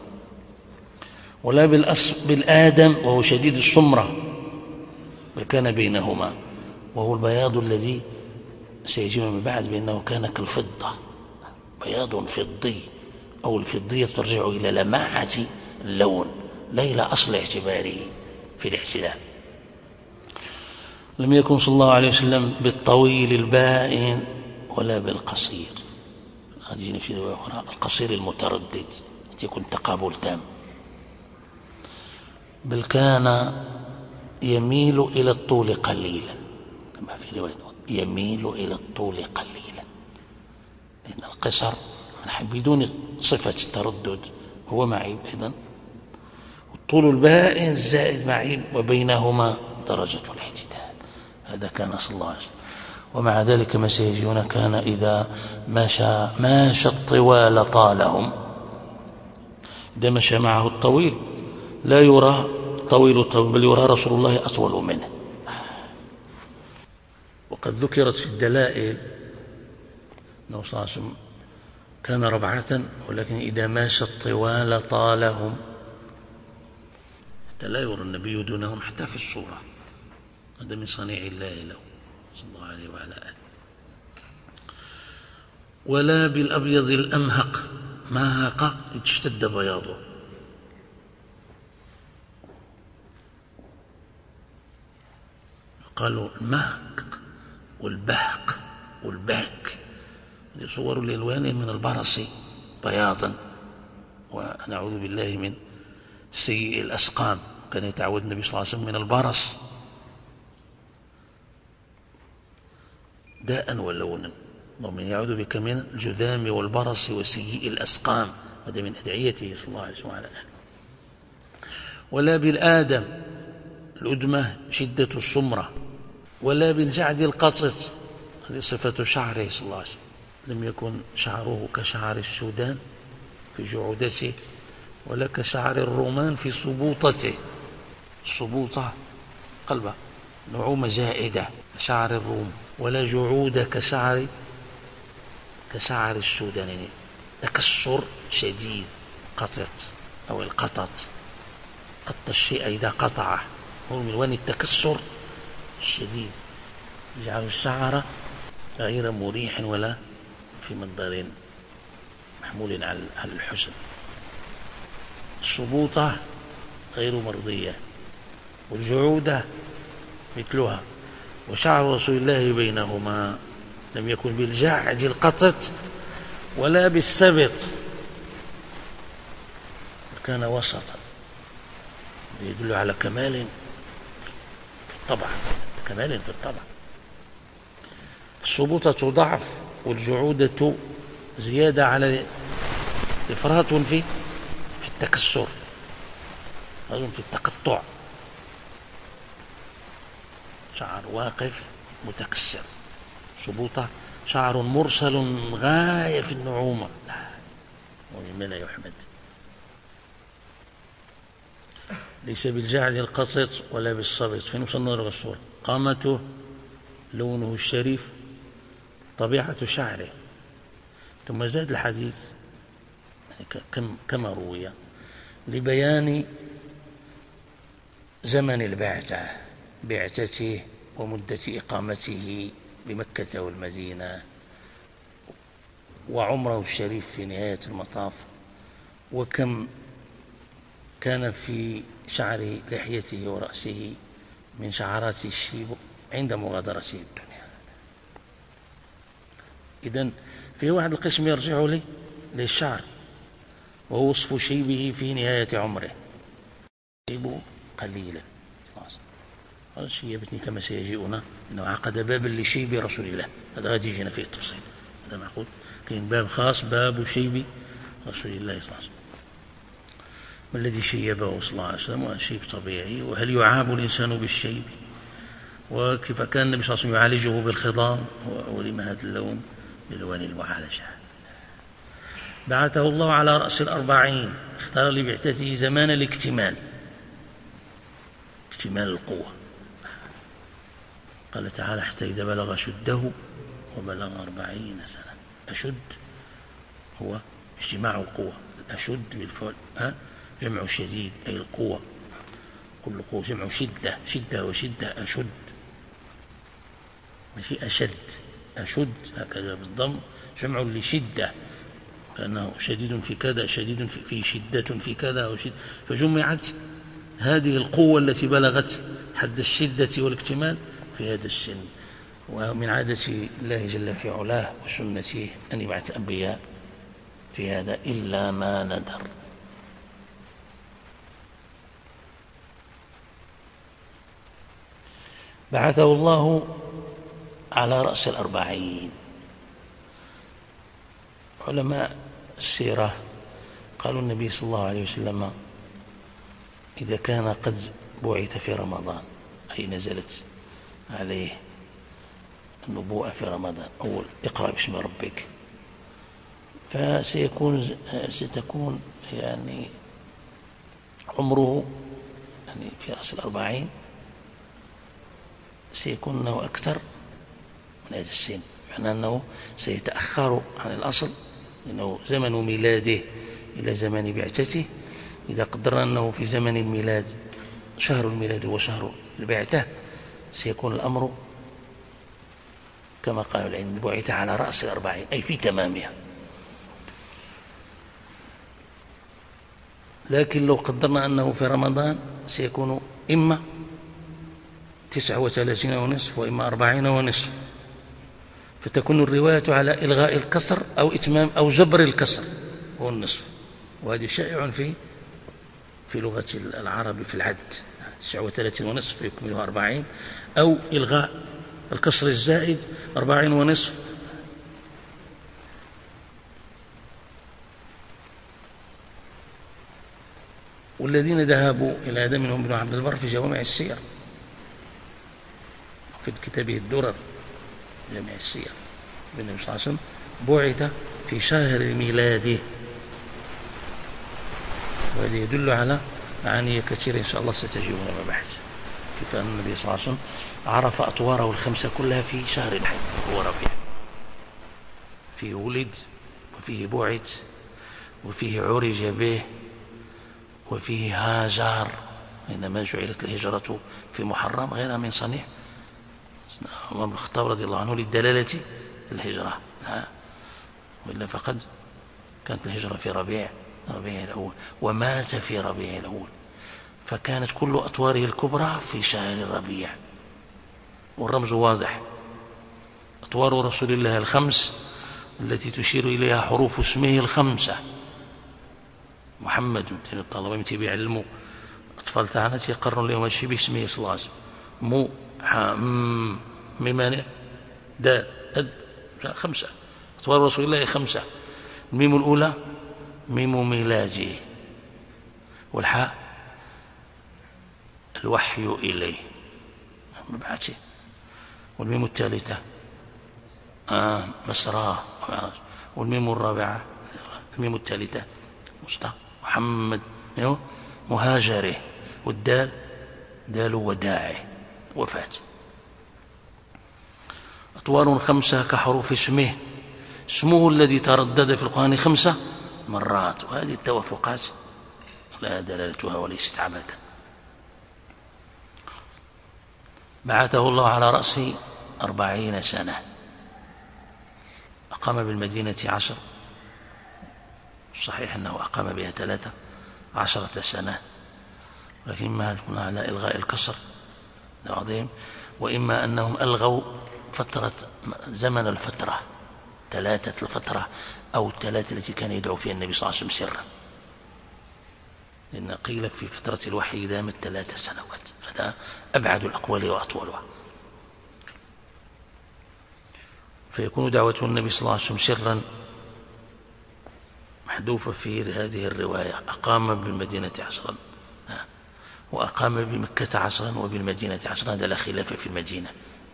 ولا بالآدم وهو شديد السمرة، بل كان بينهما، وهو البياض الذي سيجينا من بعد بأنه كان كالفضة، بياض فضي، أو الفضية ترجع إلى لماعة اللون لا إلى أصل اعتباره في الاعتدال. لم يكن صلى الله عليه وسلم بالطويل البائن ولا بالقصير، هذه في رواية أخرى القصير المتردد يكون تقابل تام، بل كان يميل إلى الطول قليلا، كما في رواية يميل إلى الطول قليلا، لأن القصر بدون صفة التردد هو معيب أيضا، والطول البائن الزائد معيب، وبينهما درجة الاعتدال. هذا كان صلى الله عليه وسلم. ومع ذلك ما سيجون كان إذا ماشى الطوال طالهم، إذا مشى معه الطويل لا يرى طويل الطويل، بل يرى رسول الله أطول منه. وقد ذكرت في الدلائل أنه صلى الله عليه وسلم كان ربعة، ولكن إذا ماشى الطوال طالهم، حتى لا يرى النبي دونهم حتى في الصورة، هذا من صنيع الله له صلى الله عليه وعلى آله. ولا بالأبيض الأمهق، مهق اشتد بياضه، قالوا المهق والبهق والبهك صور الألوان من البرص بياضا، ونعوذ بالله من سيء الأسقام، كان يتعود النبي صلى الله عليه وسلم من البرص داء ولونا، ومن يعوذ بك من الجذام والبرص وسيء الأسقام، هذا من أدعيته صلى الله عليه وسلم وعلى آله. ولا بالآدم الأدمة شدة السمرة، ولا بالجعد القطط، هذه صفة شعره صلى الله عليه وسلم، لم يكن شعره كشعر السودان في جعودته، ولا كشعر الرومان في صبوطته، الصبوطة قلبة نعومة زائدة كشعر الروم، ولا جعود كشعر السودان، يعني تكسر شديد، قطط أو القطط، قط الشيء إذا قطعه، هو من وين التكسر الشديد، يجعل الشعر غير مريح ولا في منظر محمول على الحسن، الصبوطة غير مرضية، والجعودة مثلها. وشعر رسول الله بينهما، لم يكن بالجعد القطط ولا بالسبط، كان وسطا يدل على كمال في الطبع، كمال في الطبع. الصبوطة ضعف، والجعودة زيادة على إفراط في التكسر، في التقطع، شعر واقف متكسر. صبوطة شعر مرسل غاية في النعومة، ومما لا يحمد. ليس بالجعد القطط ولا بالصبط. فين وصلنا للصورة؟ قامته، لونه الشريف، طبيعة شعره. ثم زاد الحديث كما روي لبيان زمن البعثة، بعثته ومدة إقامته بمكة والمدينة، وعمره الشريف في نهاية المطاف، وكم كان في شعر لحيته ورأسه من شعرات الشيب عند مغادرته الدنيا. إذن في واحد القسم يرجع للشعر، وهو وصف شيبه في نهاية عمره، شيبه قليلا. هذا شيبتني كما سيجيئنا أنه عقد بابا لشيب رسول الله، هذا غادي يجينا فيه التفصيل، هذا معقول. كاين باب خاص، باب شيب رسول الله صلى الله عليه وسلم. ما الذي شيبه صلى الله عليه وسلم؟ وشيب طبيعي، وهل يعاب الإنسان بالشيب؟ وكيف كان النبي صلى الله عليه وسلم يعالجه بالخضام؟ ولما هذا اللون بلوان المعالجة. بعثه الله على رأس 40، اختار لبعثته زمان الاكتمال، اكتمال القوة. قال تعالى: حتى إذا بلغ شده وبلغ 40 سنة. أشد هو اجتماع القوة، الأشد بالفعل جمع شديد، أي القوة، كل قوة جمع شدة، شدة وشدة، أشد، ماشي أشد، أشد هكذا بالضم، جمع لشدة، لأنه شديد في كذا، شديد في شدة في كذا وشد، فجمعت هذه القوة التي بلغت حد الشدة والاكتمال في هذا السن. ومن عادة الله جل في علاه وسنته أن يبعث الأنبياء في هذا إلا ما ندر. بعثه الله على رأس 40. علماء السيرة قالوا النبي صلى الله عليه وسلم إذا كان قد بعث في رمضان، أي نزلت عليه النبوءة في رمضان، أول اقرأ باسم ربك، ستكون يعني عمره يعني في رأس 40 سيكون له أكثر من هذا السن، معنى أنه سيتأخر عن الأصل، لأنه زمن ميلاده إلى زمن بعثته. إذا قدرنا أنه في زمن الميلاد شهر الميلاد هو شهر البعثة، سيكون الأمر كما قال العلم بعث على رأس 40، أي في تمامها. لكن لو قدرنا أنه في رمضان سيكون إما 39.5 وإما 40.5، فتكون الرواية على إلغاء الكسر أو إتمام أو جبر الكسر هو النصف، وهذا شائع في لغة العرب في العد، 39.5 يكملها 40، أو إلغاء الكسر الزائد 40.5. والذين ذهبوا إلى هذا منهم ابن عبد البر في جوامع السير، في كتابه الدرر جامع السير، النبي صلى الله عليه وسلم بعث في شهر ميلاده، وهذا يدل على معاني كثيرة إن شاء الله ستجيبنا بعد، كيف أن النبي صلى الله عليه وسلم عرف أطواره الخمسة كلها في شهر الحج، هو ربيع، فيه ولد وفيه بعث وفيه عرج به وفيه هاجر، إنما جعلت الهجرة في محرم غير من صنيع عمر بن الخطاب رضي الله عنه للدلالة الهجرة، وإلا فقد كانت الهجرة في ربيع الأول، ومات في ربيع الأول، فكانت كل أطواره الكبرى في شهر الربيع. والرمز واضح، أطوار رسول الله الخمس التي تشير إليها حروف اسمه الخمسة: محمد، الطلبة يمتي بيعلموا الأطفال تاعنا تيقرروا لهم هادشي باسمه صلى الله عليه وسلم. مو ميمانع دال لا 5 أطوار رسول الله 5. الميم الأولى ميم ميلاده، والحاء الوحي إليه مبعثه، والميم الثالثة مسراه، والميم الرابعة الميم الثالثة محمد مهاجره، والدال دال وداعه وفاة. أطوار 5 كحروف اسمه، اسمه الذي تردد في القرآن 5 مرات، وهذه التوافقات لا دلالتها وليست عبثا. بعثه الله على رأس 40 سنة، أقام بالمدينة 10، صحيح أنه أقام بها 13 سنة، لكن ما كنا على إلغاء الكسر عظيم، وإما أنهم ألغوا فترة زمن الفترة 3 الفترة أو 3 التي كان يدعو فيها النبي صلى الله عليه وسلم سرا، لأن قيل في فترة الوحي دامت 3 سنوات، هذا أبعد الأقوال وأطولها. فيكون دعوة النبي صلى الله عليه وسلم سرا محذوفة في هذه الرواية، أقام بالمدينة 10 وأقام بمكة 10 وبالمدينة 10، هذا لا خلاف في المدينة.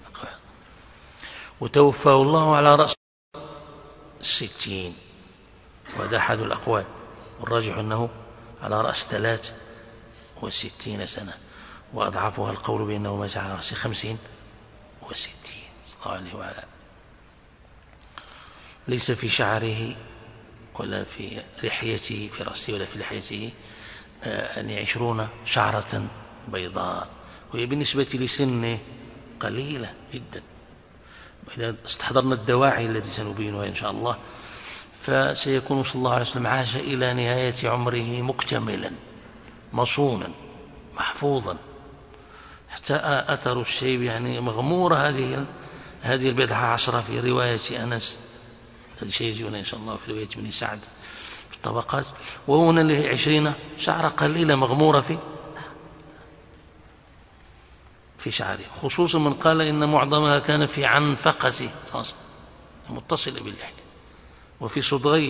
وتوفاه الله على رأس 60، وهذا أحد الأقوال، والراجح أنه على رأس 63 سنة، وأضعفها القول بأنه مات على رأس 65 صلى الله عليه وعلى. ليس في شعره ولا في لحيته في رأسه ولا في لحيته 20 شعرة بيضاء، وهي بالنسبة لسنه قليلة جدا. وإذا استحضرنا الدواعي التي سنبينها إن شاء الله، فسيكون صلى الله عليه وسلم عاش إلى نهاية عمره مكتملا مصونا محفوظا، حتى أثر الشيب يعني مغمورة هذه 14 في رواية أنس، هذا شيء يجينا إن شاء الله في رواية ابن سعد في الطبقات، وهنا له 20 شعرة قليلة مغمورة في شعره، خصوصا من قال إن معظمها كان في عنفقته متصلة باللحية وفي صدغيه.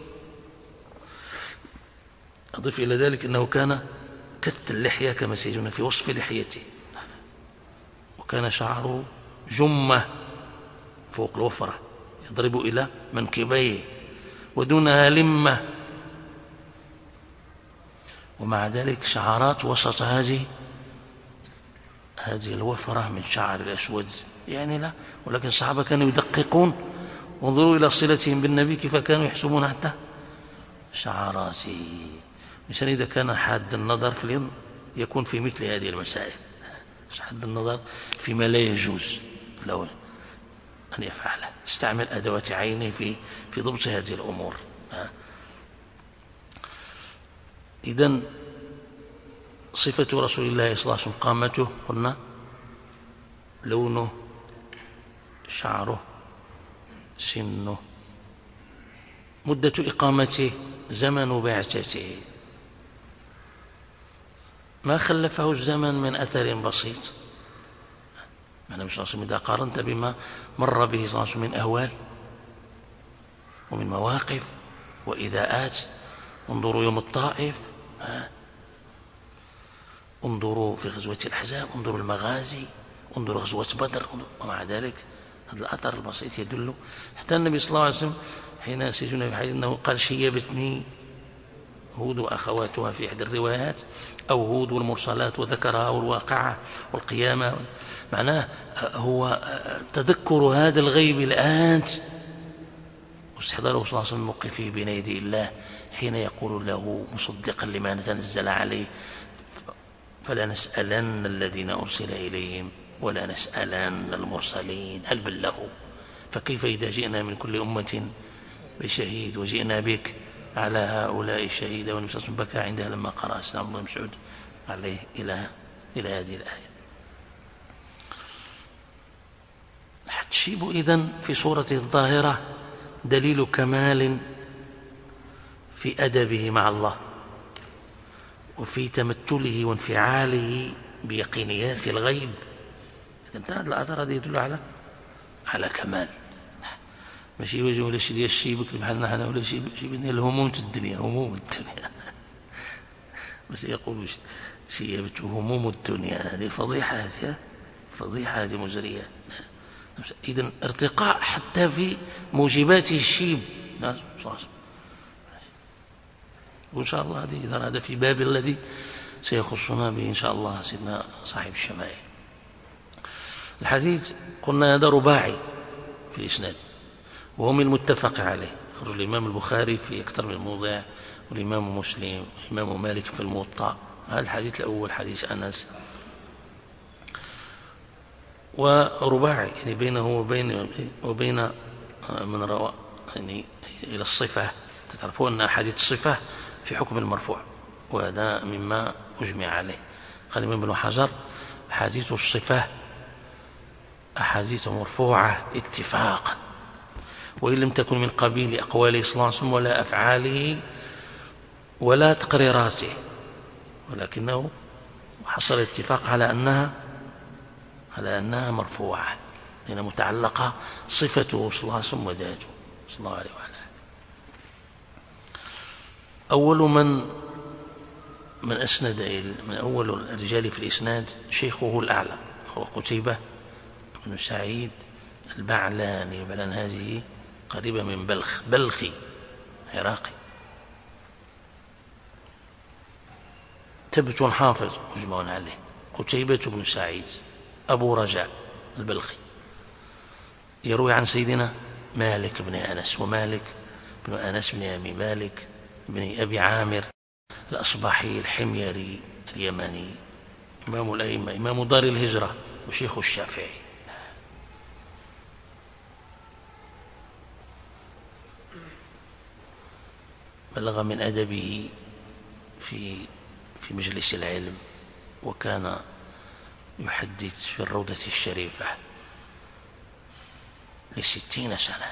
أضيف إلى ذلك أنه كان كث اللحية كما سيجون في وصف لحيته، وكان شعره جمة فوق الوفرة يضرب إلى منكبيه ودونها لمة، ومع ذلك شعرات وسط هذه الوفرة من شعر الأسود يعني لا، ولكن الصحابة كانوا يدققون، وانظروا إلى صلتهم بالنبي كيف كانوا يحسبون حتى شعراته. مثلا إذا كان حاد النظر يكون في مثل هذه المسائل، حاد النظر فيما لا يجوز له أن يفعله، استعمل أدوات عينه في ضبط هذه الأمور. إذن صفة رسول الله صلى الله عليه وسلم قامته قلنا لونه شعره سنه، مدة إقامته زمن بعثته، ما خلفه الزمن من أثر بسيط. النبي صلى الله عليه وسلم إذا قارنت بما مر به صلى الله عليه وسلم من أهوال ومن مواقف وإذاءات، انظروا يوم الطائف، انظروا في غزوة الأحزاب، انظروا المغازي، انظروا غزوة بدر، ومع ذلك هذا الأثر البسيط يدل. حتى النبي صلى الله عليه وسلم حين سيجون في حديث أنه قال شيبتني هود وأخواتها في إحدى الروايات، أو هود والمرسلات وذكرها والواقعة والقيامة، معناه هو تذكر هذا الغيب الآن واستحضاره صلى الله عليه وسلم موقفه بين يدي الله حين يقول له مصدقا لما تنزل عليه: فلا نسألن الذين أرسل إليهم ولا نسألن المرسلين هل بلغوا، فكيف إذا جئنا من كل أمة بشهيد وجئنا بك على هؤلاء الشهيد. والنبي صلى الله عليه وسلم بكى عندها لما قرأ سيدنا عبد الله بن مسعود عليه إلى هذه الآية. الشيب إذن في صورته الظاهرة دليل كمال في أدبه مع الله، وفي تمثله وانفعاله بيقينيات الغيب. إذا انتهت الأثر هذا يدل على كمال. ماشي يواجه ولا شي ديال الشيبك بحال نحن ولا شي ديال الهموم الدنيا، هموم الدنيا. بس يقولوا شي هموم الدنيا، هذه فضيحة، فضيحة، هذه مزرية. إذن ارتقاء حتى في موجبات الشيب. وإن شاء الله هذا في باب الذي سيخصنا به إن شاء الله سيدنا صاحب الشمائل. الحديث قلنا هذا رباعي في الإسناد، وهو من المتفق عليه، خرج الإمام البخاري في أكثر من موضع، والإمام مسلم والإمام مالك في الموطأ. هذا الحديث الأول حديث أنس، ورباعي يعني بينه وبين من روى يعني إلى الصفة. تعرفون أن أحاديث الصفة في حكم المرفوع، وهذا مما أجمع عليه. قال الإمام ابن حجر: حديث الصفة أحاديث مرفوعة اتفاقا، وإن لم تكن من قبيل أقواله صلى الله عليه وسلم ولا أفعاله ولا تقريراته، ولكنه حصل الاتفاق على أنها مرفوعة، لأن متعلقة صفته صلى الله عليه وسلم وذاته صلى الله عليه وعلى آله. أول من أسند من أول الرجال في الإسناد شيخه الأعلى هو قتيبة بن سعيد البعلاني. بعلان هذه قريبة من بلخي عراقي، ثبت حافظ مجمع عليه. قتيبة بن سعيد أبو رجاء البلخي، يروي عن سيدنا مالك بن أنس، ومالك بن أنس بن أبي مالك بن أبي عامر الأصبحي الحميري اليمني، إمام الأئمة، إمام دار الهجرة وشيخ الشافعي. بلغ من أدبه في مجلس العلم، وكان يحدث في الروضة الشريفة ل60 سنة.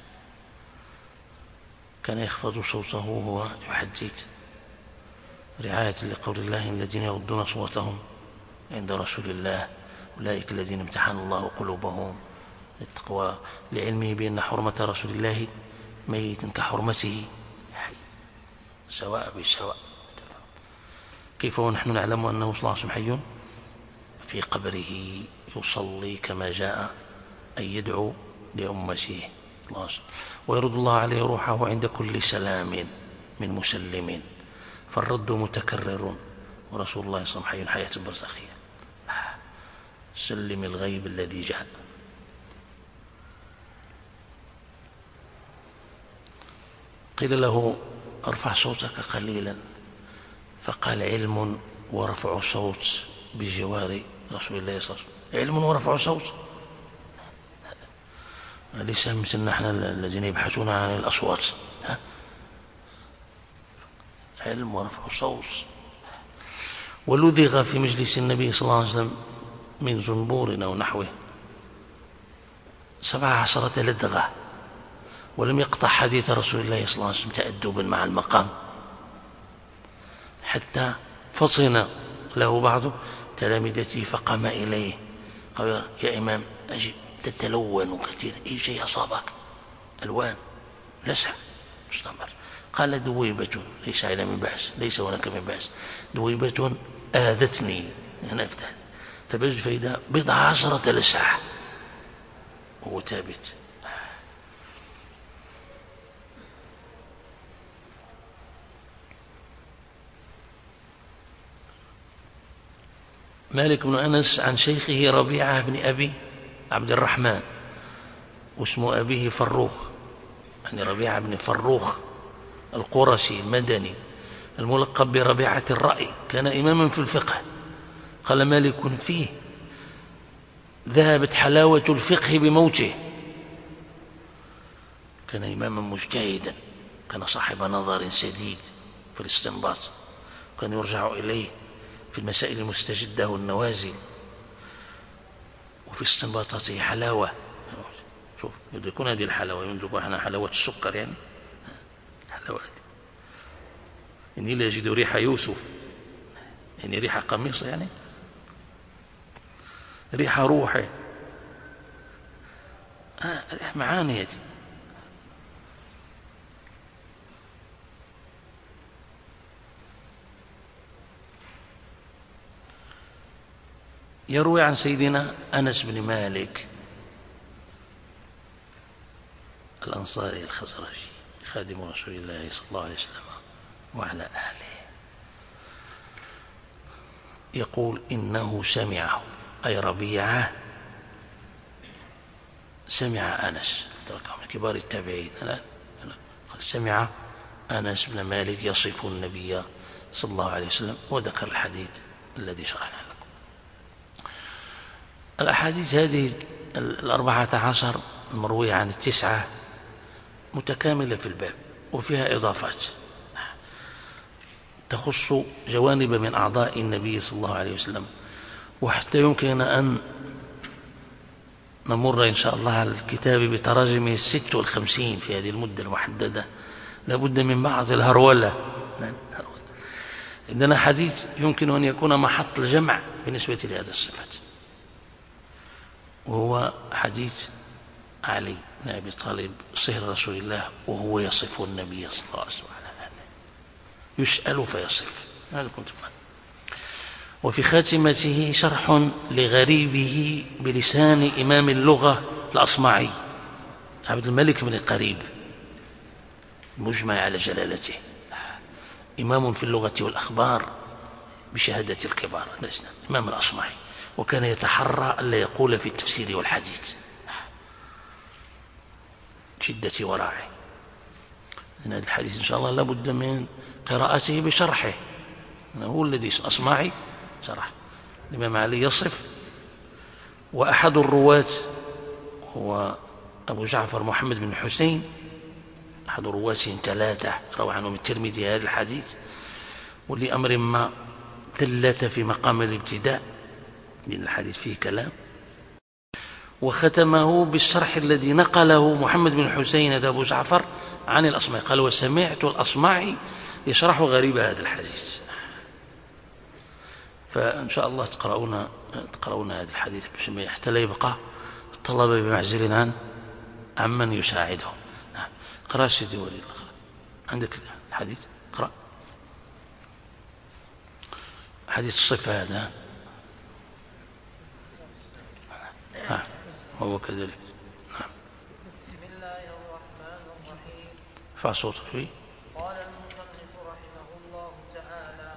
كان يخفض صوته وهو يحدث رعاية لقول الله: الذين يغضون أصواتهم عند رسول الله أولئك الذين امتحن الله قلوبهم للتقوى، لعلمه بأن حرمة رسول الله ميت كحرمته حي، سواء بسواء. كيف ونحن نعلم أنه صلى الله عليه وسلم حي في قبره يصلي كما جاء أن يدعو لأمته، ويرد الله عليه روحه عند كل سلام من مسلم، فالرد متكرر، ورسول الله صلى الله عليه وسلم حي حياة برزخية. سلم الغيب الذي جاء. قيل له: ارفع صوتك قليلا، فقال: علم ورفع صوت بجوار رسول الله صلى الله عليه وسلم. علم ورفع صوت، ليس مثلنا نحن الذين يبحثون عن الأصوات. علم ورفع صوت. ولذغ في مجلس النبي صلى الله عليه وسلم من زنبور أو نحوه 17 لدغة، ولم يقطع حديث رسول الله صلى الله عليه وسلم تأدبا مع المقام، حتى فطن له بعض تلامذته فقام إليه قال: يا إمام أجب، تتلون كثير، أي شيء أصابك؟ ألوان، لسع مستمر. قال: دويبة، ليس على من بأس، ليس هناك من بأس، دويبة آذتني، أنا أفتح، فبجد فإذا 10 لسعة وهو ثابت. مالك بن أنس عن شيخه ربيعة بن أبي عبد الرحمن، واسم أبيه فروخ، يعني ربيعة بن فروخ القرشي المدني الملقب بربيعة الرأي، كان إماما في الفقه. قال مالك فيه: ذهبت حلاوة الفقه بموته. كان إماما مجتهدا، كان صاحب نظر سديد في الاستنباط، كان يرجع إليه في المسائل المستجدة والنوازل، وفي استنباطاته حلاوة. شوف، يكون هذه الحلاوة يمزق احنا حلاوة السكر، يعني حلاوة إني لا أجد ريح يوسف يعني ريحة قميصه، يعني ريحة روحه، معاني هذه. يروي عن سيدنا أنس بن مالك الأنصاري الخزرجي خادم رسول الله صلى الله عليه وسلم وعلى آله، يقول إنه سمعه، أي ربيعة سمع أنس، من كبار التابعين، سمع أنس بن مالك يصف النبي صلى الله عليه وسلم، وذكر الحديث الذي شرحنا لكم. الأحاديث هذه 14 المروية عن 9 متكاملة في الباب، وفيها إضافات تخص جوانب من أعضاء النبي صلى الله عليه وسلم، وحتى يمكن أن نمر إن شاء الله على الكتاب بتراجم 56 في هذه المدة المحددة، لابد من بعض الهرولة. عندنا حديث يمكن أن يكون محط الجمع بالنسبة لهذه الصفات، وهو حديث علي بن أبي طالب صهر رسول الله وهو يصف النبي صلى الله عليه وسلم، يسأل فيصف. هذا كنت معنا. وفي خاتمته شرح لغريبه بلسان إمام اللغة الأصمعي عبد الملك بن قريب، مجمع على جلالته، إمام في اللغة والأخبار بشهادة الكبار، إمام الأصمعي، وكان يتحرى ألا يقول في التفسير والحديث، شدة ورعه. إن هذا الحديث إن شاء الله لابد من قراءته بشرحه، هو الذي أصمعي شرح الإمام علي يصف. وأحد الرواة هو أبو جعفر محمد بن الحسين، أحد رواته 3 روى عنه من الترمذي هذا الحديث، ولأمر ما ثلث في مقام الابتداء، لأن الحديث فيه كلام. وختمه بالشرح الذي نقله محمد بن الحسين هذا أبو جعفر عن الأصمعي، قال وسمعت الأصمعي يشرح غريب هذا الحديث. فإن شاء الله تقرؤون هذا الحديث حتى لا يبقى الطلبة بمعزل عمن يساعده. اقرأ سيدي ولي الأخرى، عندك الحديث اقرأ حديث الصفة هذا. هو كذلك. بسم الله الرحمن الرحيم. ارفع صوتك فيه. قال المصنف رحمه الله تعالى: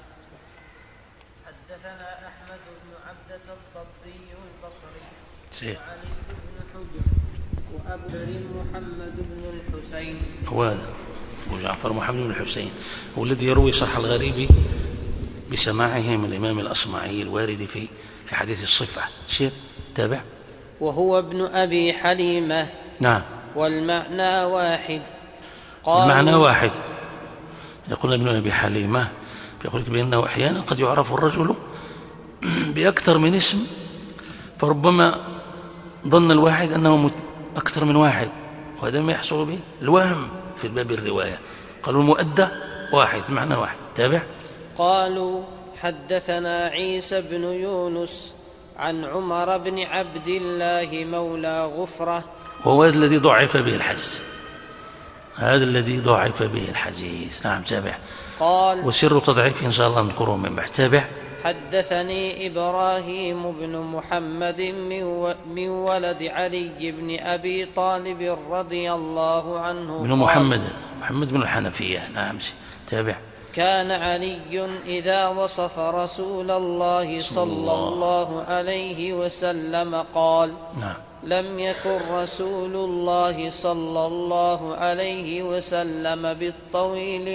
حدثنا أحمد بن عبدة الضبي البصري وعلي بن حجر وأبو بكر محمد بن الحسين. هو أبو جعفر محمد بن الحسين هو الذي يروي شرح الغريب بسماعه من الإمام الأصمعي الوارد في حديث الصفة. سير تابع. وهو ابن أبي حليمة. نعم. والمعنى واحد. المعنى واحد. يقول ابن أبي حليمة، يقول لك بأنه أحيانا قد يعرف الرجل بأكثر من اسم، فربما ظن الواحد أنه أكثر من واحد، وهذا ما يحصل به الوهم في باب الرواية. قالوا المؤدى واحد، معنى واحد. تابع. قالوا حدثنا عيسى بن يونس عن عمر بن عبد الله مولى غفرة، وهو هذا الذي ضعف به الحديث، هذا الذي ضعف به الحديث. نعم تابع. قال وسر تضعيفه إن شاء الله نذكره من بعد. تابع. حدثني إبراهيم بن محمد من ولد علي بن أبي طالب رضي الله عنه بن محمد بن الحنفية. نعم تابع. كان علي إذا وصف رسول الله صلى الله عليه وسلم قال: نعم. لم يكن رسول الله صلى الله عليه وسلم بالطويل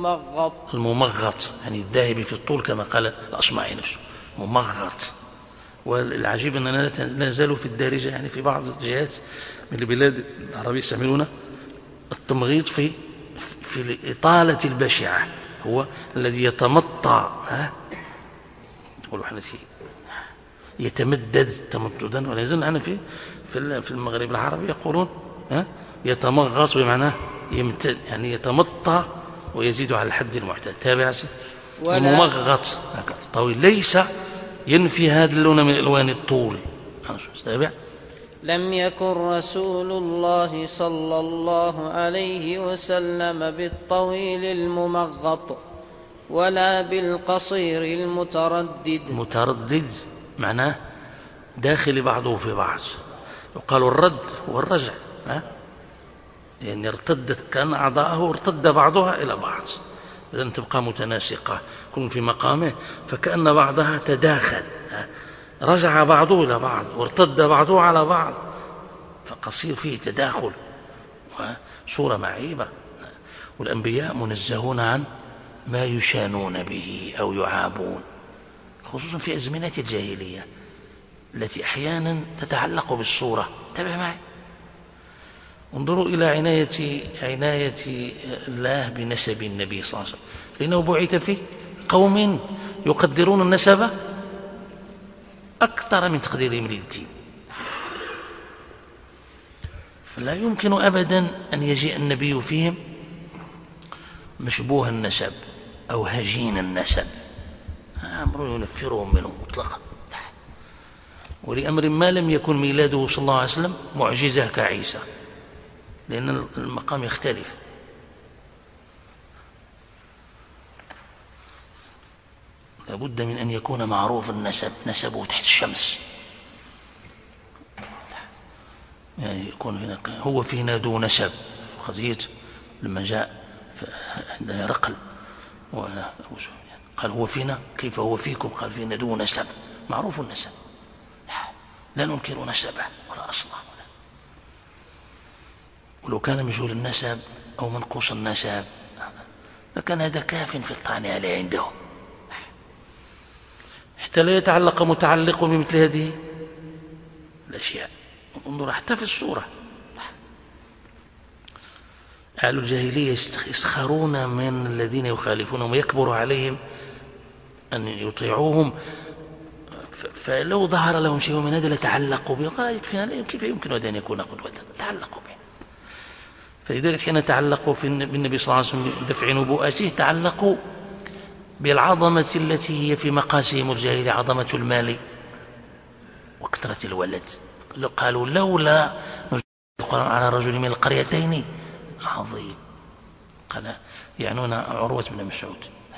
الممغط يعني الذاهب في الطول كما قال الأصمعي نفسه، ممغط. والعجيب أننا لا نزال في الدارجة، يعني في بعض الجهات من البلاد العربية يستعملون التمغيط في الإطالة البشعة، هو الذي يتمطى، تقولوا احنا فيه يتمدد تمددا، ولا يزال أنا في المغرب العربي يقولون يتمغص، بمعنى يمتد، يعني يتمطى ويزيد على الحد المعتاد. تابع. الممغط طويل ليس ينفي هذا اللون من ألوان الطول. لم يكن رسول الله صلى الله عليه وسلم بالطويل الممغط ولا بالقصير المتردد. متردد معناه داخل بعضه في بعض. يقال الرد والرجع، يعني ارتدت كأن أعضاءه ارتد بعضها إلى بعض، إذن تبقى متناسقة كل في مقامه، فكأن بعضها تداخل، رجع بعضه إلى بعض وارتد بعضه على بعض، فقصير فيه تداخل وصورة معيبة. والأنبياء منزهون عن ما يشانون به أو يعابون، خصوصا في أزمنة الجاهلية التي أحيانا تتعلق بالصورة. انتبه معي، انظروا إلى عناية الله بنسب النبي صلى الله عليه وسلم، لأنه بعث في قوم يقدرون النسب أكثر من تقديرهم للدين. فلا يمكن أبدا أن يجيء النبي فيهم مشبوه النسب أو هجين النسب، أمر ينفرهم منه مطلقا. ولأمر ما لم يكن ميلاده صلى الله عليه وسلم معجزة كعيسى، لأن المقام يختلف. لابد من أن يكون معروف النسب، نسبه تحت الشمس، يعني يكون هناك هو فينا ذو نسب. خزيت لما جاء عند هرقل قال هو فينا كيف هو فيكم؟ قال فينا ذو نسب، معروف النسب، لا ننكر نسبه ولا أصله، ولو كان مجهول النسب أو منقوص النسب لكان هذا كاف في الطعن عليه عندهم، حتى لا يتعلق متعلق بمثل هذه الأشياء. انظر حتى في الصورة، أهل الجاهلية يسخرون من الذين يخالفونهم ويكبر عليهم أن يطيعوهم، فلو ظهر لهم شيء من هذا لتعلقوا به، قال يكفينا، كيف يمكن أن يكون قدوة؟ تعلقوا به. فلذلك حين تعلقوا بالنبي صلى الله عليه وسلم بدفع نبوءته تعلقوا بالعظمة التي هي في مقاسهم الجاهلية، عظمة المال وكثرة الولد. قالوا لولا نزل القرآن على رجل من القريتين عظيم، قال يعنون عروة بن مسعود،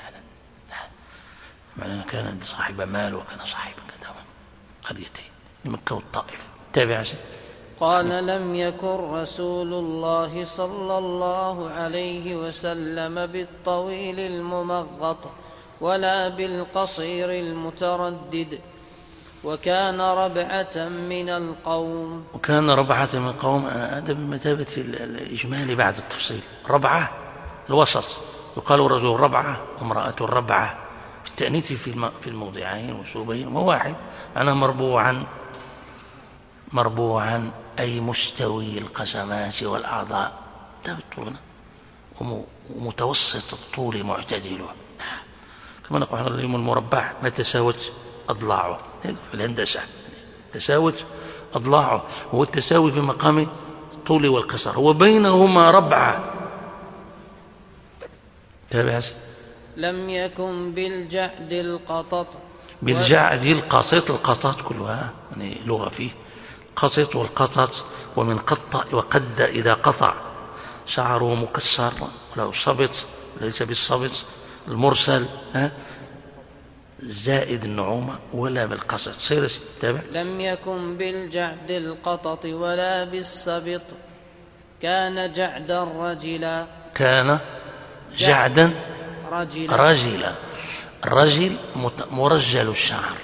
معناه كان صاحب مال وكان صاحب كذا قريتين لمكة والطائف. تابع شيء. قال لم يكن رسول الله صلى الله عليه وسلم بالطويل الممغط ولا بالقصير المتردد، وكان ربعة من القوم. وكان ربعة من القوم، هذا بمثابة الإجمال بعد التفصيل. ربعة الوسط، يقال رجل ربعة وامرأة ربعة، التأنيث في الموضعين وشوبين وواحد، أنا مربوعا أي مستوي القسمات والأعضاء، ومتوسط الطول معتدل، كما نقول نحن اليوم المربع ما تساوت أضلاعه في الهندسة، تساوت أضلاعه، هو التساوي في مقام الطول والقصر، هو بينهما ربعة. تابع. لم يكن بالجعد القطط. بالجعد القطط، القطط كلها يعني لغة فيه قطط والقطط، ومن قط وقد إذا قطع، شعره مكسر ولو صبط ليس بالصبط المرسل زائد النعومة ولا بالقصد. سير تابع. لم يكن بالجعد القطط ولا بالصبط، كان جعدا رجلا. كان جعدا رجلا. الرجل مرجل الشعر،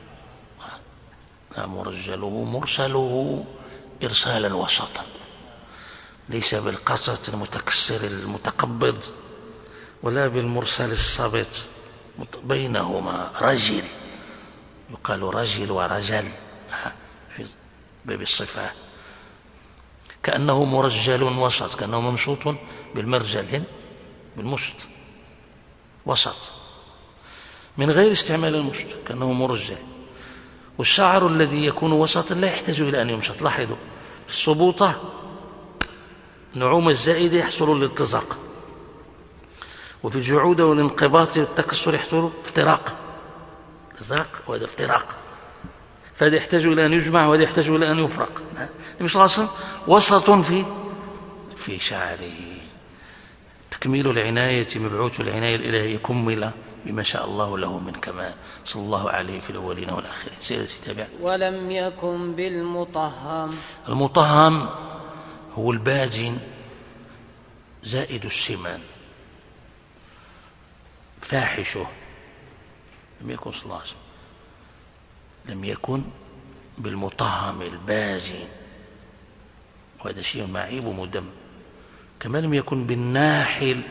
مرجله مرسله إرسالا وسطا، ليس بالقطط المتكسر المتقبض ولا بالمرسل الصبت، بينهما رجل، يقال رجل ورجل في باب الصفة، كأنه مرجل وسط، كأنه ممشوط بالمرجل بالمشط وسط من غير استعمال المشط، كأنه مرجل. والشعر الذي يكون وسطا لا يحتاج إلى أن يمشط. لاحظوا الصبوطة نعوم الزائدة يحصل الالتزاق، وفي الجعودة والانقباض والتكسر يحصل افتراق، تزاق وهذا افتراق، فهذا يحتاج إلى أن يجمع وهذا يحتاج إلى أن يفرق. النبي صلى الله عليه وسلم وسط في شعره. تكميل العناية مبعوث العناية الإلهية كمل بما شاء الله له من كمال، صلى الله عليه في الأولين والآخرين. سيدتي تابع. ولم يكن بالمطهم. المطهم هو الباجن زائد السمان فاحشه، لم يكن صلى الله عليه وسلم لم يكن بالمطهم الباجن، وهذا شيء معيب ومدم، كما لم يكن بالناحل،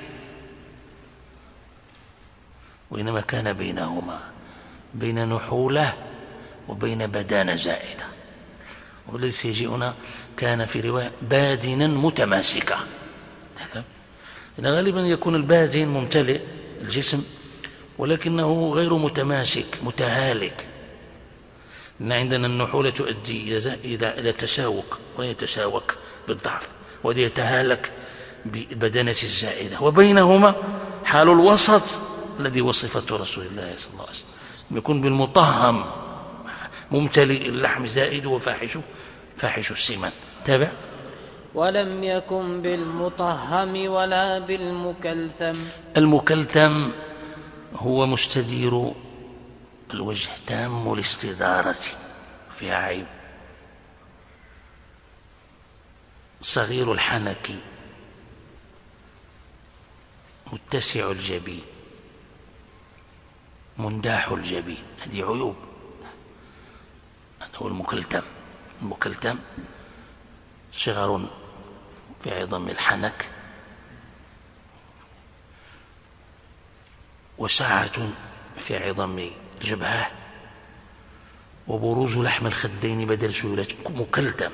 وإنما كان بينهما، بين نحولة وبين بدانة زائدة. والذي سيجيئنا كان في رواية بادنا متماسكة، إن غالبا يكون البادن ممتلئ الجسم ولكنه غير متماسك متهالك. إن عندنا النحولة تؤدي إلى تساوك، ويتساوك بالضعف، وهذا يتهالك بالبدانة الزائدة، وبينهما حال الوسط الذي وصفته رسول الله صلى الله عليه وسلم، يكون بالمطهم ممتلئ اللحم زائد وفاحش السمان. تابع. ولم يكن بالمطهم ولا بالمكلثم. المكلثم هو مستدير الوجه تام الاستدارة، فيها عيب، صغير الحنك، متسع الجبين، منداح الجبين، هذه عيوب. هذا هو المكلثم. المكلثم صغر في عظم الحنك، وسعة في عظم الجبهة، وبروز لحم الخدين بدل سيولة. مكلثم.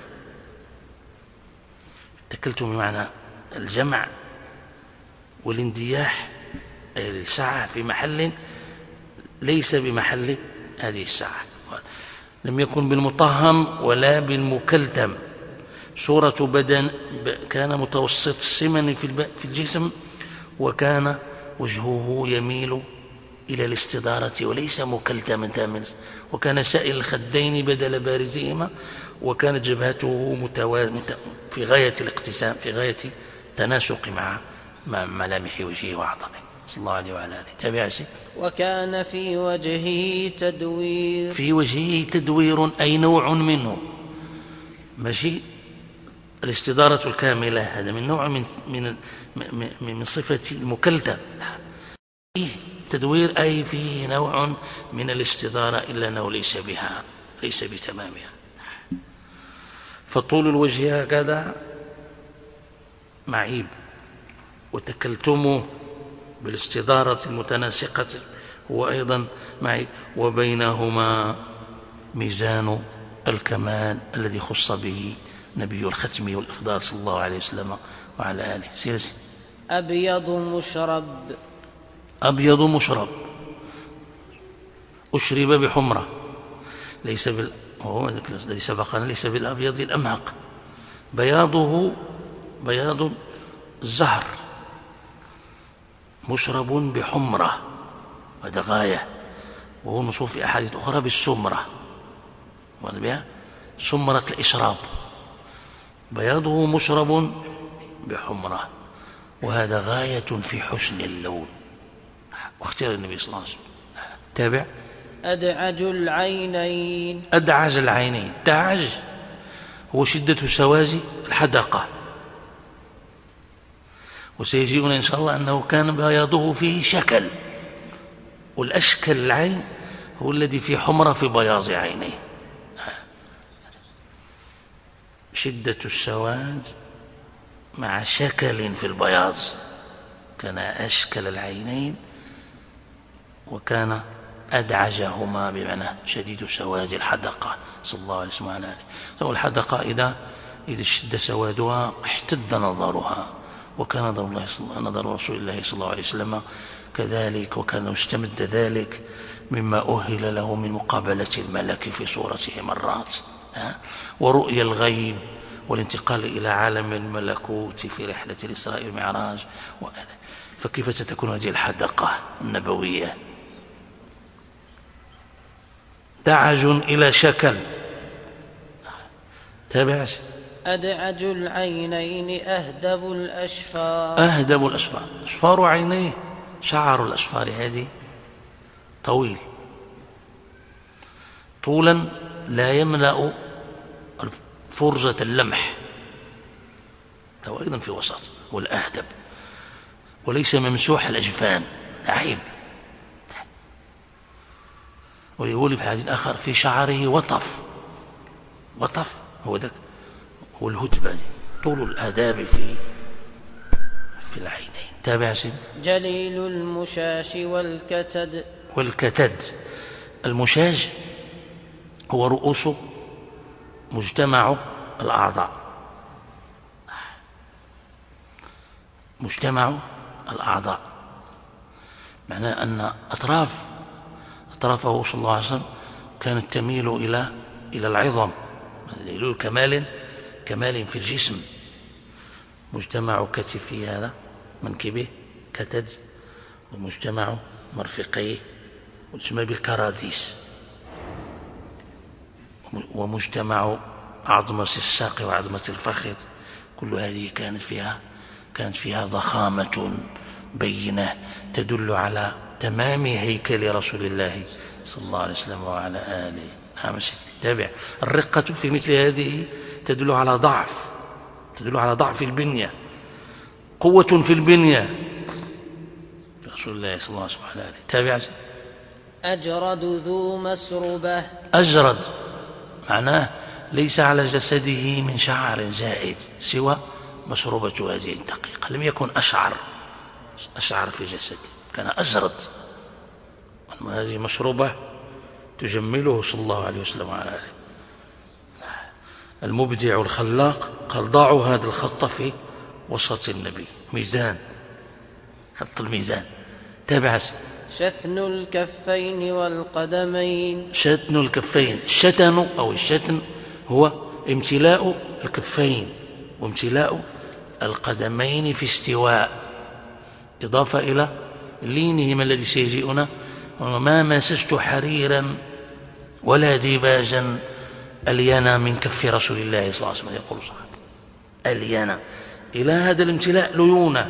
تكلتم بمعنى الجمع والاندياح، أي السعة في محل ليس بمحل هذه السعة. لم يكن بالمطهم ولا بالمكلثم. صورة بدن كان متوسط السمن في الجسم، وكان وجهه يميل إلى الاستدارة وليس مكلثما تاما، وكان سائل الخدين بدل بارزهما، وكانت جبهته في غاية الاقتسام، في غاية التناسق مع ملامح وجهه وعظمه صلى الله عليه وعلى آله. تابع. وكان في وجهه تدوير. في وجهه تدوير أي نوع منه، ماشي الاستدارة الكاملة، هذا من نوع من صفة المكلثم. فيه تدوير أي فيه نوع من الاستدارة إلا أنه ليس بتمامها. فطول الوجه هكذا معيب، وتكلتمه بالاستدارة المتناسقة هو أيضا معيب، وبينهما ميزان الكمال الذي خص به نبي الختم والإفضال صلى الله عليه وسلم وعلى آله. سيرسي. أبيض مشرب. أبيض مشرب، أشرب بحمرة، هو الذي سبقنا ليس بالأبيض الأمهق، بياضه بياض الزهر، مشرب بحمرة، هذا غاية، وهو نصوص في أحاديث أخرى بالسمرة، سمرة الإشراب، بياضه مشرب بحمرة، وهذا غاية في حسن اللون، واختار النبي صلى الله عليه وسلم. تابع. أدعج العينين. أدعج العينين. دعج هو شدة سواد الحدقة، وسيجيئنا إن شاء الله أنه كان بياضه فيه شكل، والأشكل العين هو الذي في حمرة في بياض عينيه. شدة السواد مع شكل في البياض، كان أشكل العينين وكان أدعجهما بمعنى شديد سواد الحدقة صلى الله عليه وسلم. الحدقة إذا اشتد سوادها احتد نظرها، وكان نظر رسول الله صلى الله عليه وسلم كذلك، وكان يستمد ذلك مما أهل له من مقابلة الملك في صورته مرات، ورؤية الغيب والانتقال إلى عالم الملكوت في رحلة الإسراء والمعراج. فكيف ستكون هذه الحدقة النبوية؟ دعج إلى شكل. تابع. أدعج العينين أهدب الأشفار. أهدب الأشفار، أشفار عينيه، شعر الأشفار هذه طويل طولا لا يملأ فرجة اللمح، هو أيضا في وسط، والأهدب، وليس ممسوح الأجفان، عيب. ويقول في الحديث الآخر في شعره وطف، وطف هو ذاك، هو الهتبة دي، طول الآداب في العينين. تابع سيدي. جليل المشاش والكتد. والكتد، المشاش هو رؤوس مجتمع الأعضاء، مجتمع الأعضاء، معناه أن أطرافه صلى الله عليه وسلم كانت تميل إلى العظم، دليل كمال في الجسم. مجتمع كتفي هذا منكبه كتد، ومجتمع مرفقيه وتسمى بالكراديس، ومجتمع عظمة الساق وعظمة الفخذ، كل هذه كانت فيها ضخامة بينة تدل على تمام هيكل رسول الله صلى الله عليه وسلم وعلى آله. نعم سيدي. تابع. الرقة في مثل هذه تدل على ضعف البنية، قوة في البنية رسول الله صلى الله عليه وسلم وعلى آله. تابع. أجرد ذو مسربة. أجرد معناه ليس على جسده من شعر زائد سوى مسربة هذه الدقيقة، لم يكن أشعر في جسده، كان أجرد. هذه مشروبة تجمله صلى الله عليه وسلم وعلى آله. المبدع الخلاق قال ضعوا هذا الخط في وسط النبي، ميزان، خط الميزان. تابع. شتن الكفين والقدمين. شتن الكفين، الشتن أو الشتن هو امتلاء الكفين وامتلاء القدمين في استواء، إضافة إلى لينهما الذي سيجيئنا: ما مسست حريرا ولا ديباجا ألينا من كف رسول الله صلى الله عليه وسلم. يقول صحيح ألينا، إلى هذا الامتلاء ليونة.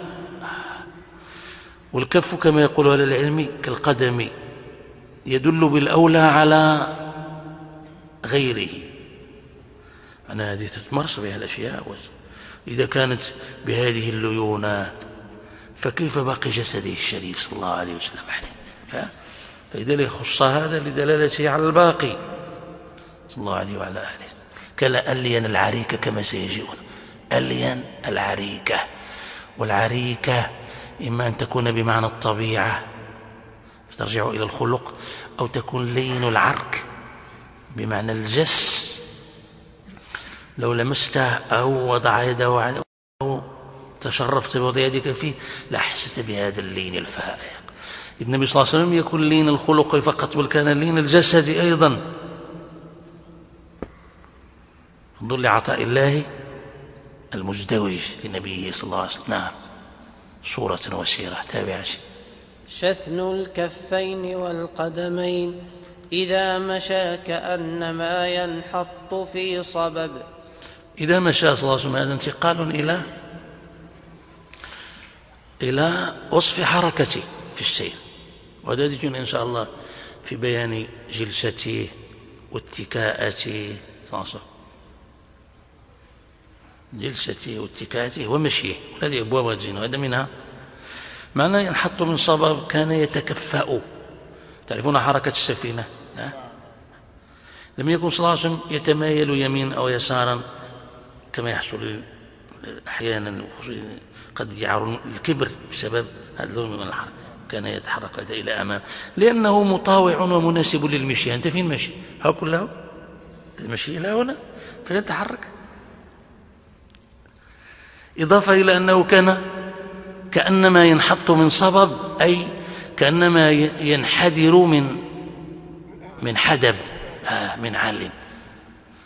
والكف كما يقول أهل العلم كالقدم، يدل بالأولى على غيره، أن هذه تتمرس بها الأشياء. إذا كانت بهذه الليونة فكيف باقي جسده الشريف صلى الله عليه وسلم عليه؟ فإذا يخص هذا لدلالته على الباقي صلى الله عليه وعلى آله. كلا ألين العريكة كما سيجيئون، ألين العريكة. والعريكة إما أن تكون بمعنى الطبيعة ترجع إلى الخلق، أو تكون لين العرك بمعنى الجس، لو لمسته أو وضع يده أو تشرفت بوضع يدك فيه لأحسست بهذا اللين الفائق. النبي صلى الله عليه وسلم يكون لين الخلق فقط، بل كان لين الجسد أيضا. انظر لعطاء الله المزدوج لنبيه صلى الله عليه وسلم. نعم، صورة وسيرة. تابع. شثن الكفين والقدمين إذا مشى كأنما ينحط في صبب. إذا مشى صلى الله عليه وسلم هذا انتقال إلى وصف حركته في السير، وهذا يجينا إن شاء الله في بيان جلسته واتكاءته صلى الله عليه وسلم، جلسته واتكاءته ومشيه، هذه أبواب الجن. وهذا منها معنى ينحط من صبب، كان يتكفأ. تعرفون حركة السفينة؟ لم يكن صلى الله عليه وسلم يتمايل يمين أو يسارا كما يحصل أحيانا، قد يعرض الكبر بسبب هذا اللون من الحركة، كان يتحرك هذا إلى أمام لأنه مطاوع ومناسب للمشي. أنت فين ماشي؟ ها كله تمشي إلى هنا فلا تحرك. إضافة إلى أنه كان كأنما ينحط من صبب، أي كأنما ينحدر من حدب، من عال.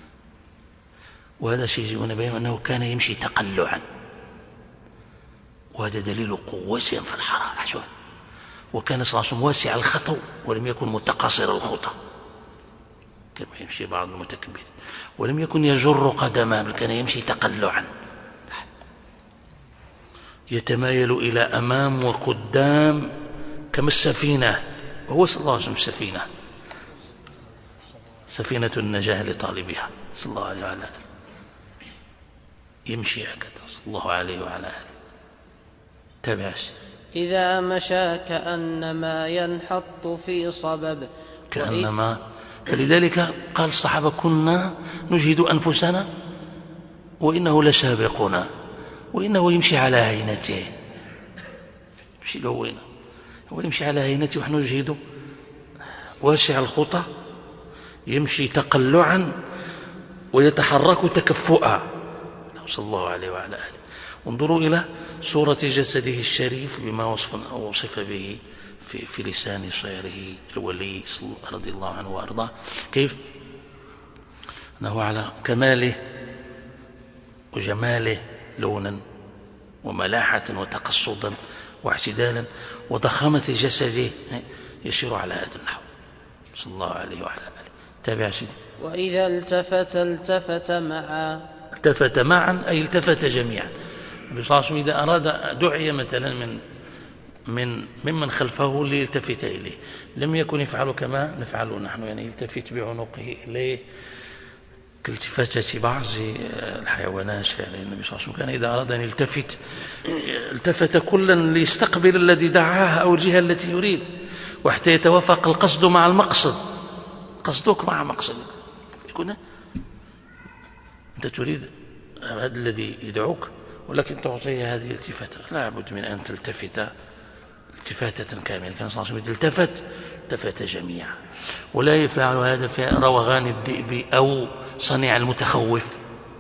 وهذا سيجيء بيان أنه كان يمشي تقلعا، وهذا دليل قوتهم في الحركة. وكان صلى الله عليه وسلم واسع الخطو ولم يكن متقاصر الخطى كما يمشي بعض المتكبرين، ولم يكن يجر قدمه بل كان يمشي تقلعا يتمايل إلى أمام وقدام كما السفينة، وهو صلى الله عليه وسلم السفينة، سفينة النجاة لطالبها صلى الله عليه وعلى آله، يمشي هكذا صلى الله عليه وعلى آله. تابع. إذا مشى كأنما ينحط في صبب، كأنما. فلذلك قال الصحابة كنا نجهد أنفسنا وإنه لسابقنا، وإنه يمشي على هينته، يمشي له وين، هو يمشي على هينته ونحن نجهد واسع الخطى، يمشي تقلعا ويتحرك تكفؤا صلى الله عليه وعلى آله. انظروا إلى صورة جسده الشريف بما وصف به في لسان صيره الولي رضي الله عنه وأرضاه، كيف أنه على كماله وجماله لونا وملاحة وتقصدا واعتدالا وضخامة جسده يسير على هذا النحو صلى الله عليه وعلى آله. تابع سيدي. وإذا التفت معا. التفت معا أي التفت جميعا. النبي صلى الله عليه وسلم إذا أراد دعي مثلا ممن خلفه ليلتفت إليه، لم يكن يفعل كما نفعل نحن، يعني يلتفت بعنقه إليه كالتفاتة بعض الحيوانات. يعني النبي صلى الله عليه وسلم كان إذا أراد أن يلتفت التفت كلا ليستقبل الذي دعاه أو الجهة التي يريد، وحتى يتوافق القصد مع المقصد، قصدك مع مقصدك. يكون أنت تريد هذا الذي يدعوك ولكن تعطيه هذه الالتفاتة، لا بد من أن تلتفت التفاتة كاملة. كان صلى الله عليه وسلم التفت جميعا، ولا يفعل هذا في روغان الذئب أو صنيع المتخوف.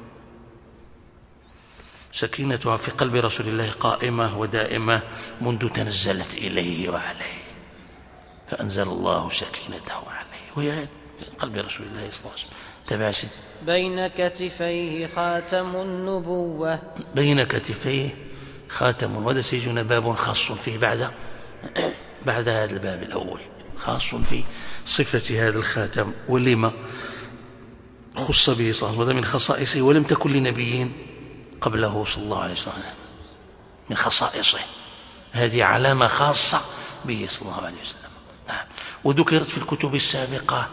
سكينتها في قلب رسول الله قائمة ودائمة منذ تنزلت إليه وعليه، فأنزل الله سكينته عليه، وهي قلب رسول الله صلى الله عليه وسلم. تباشر. بين كتفيه خاتم النبوة. بين كتفيه خاتم، وهذا سيجنا باب خاص فيه بعد هذا الباب الأول، خاص في صفة هذا الخاتم ولما خص به صلى الله عليه وسلم، وهذا من خصائصه ولم تكن لنبي قبله صلى الله عليه وسلم، من خصائصه، هذه علامة خاصة به صلى الله عليه وسلم. وذكرت في الكتب السابقة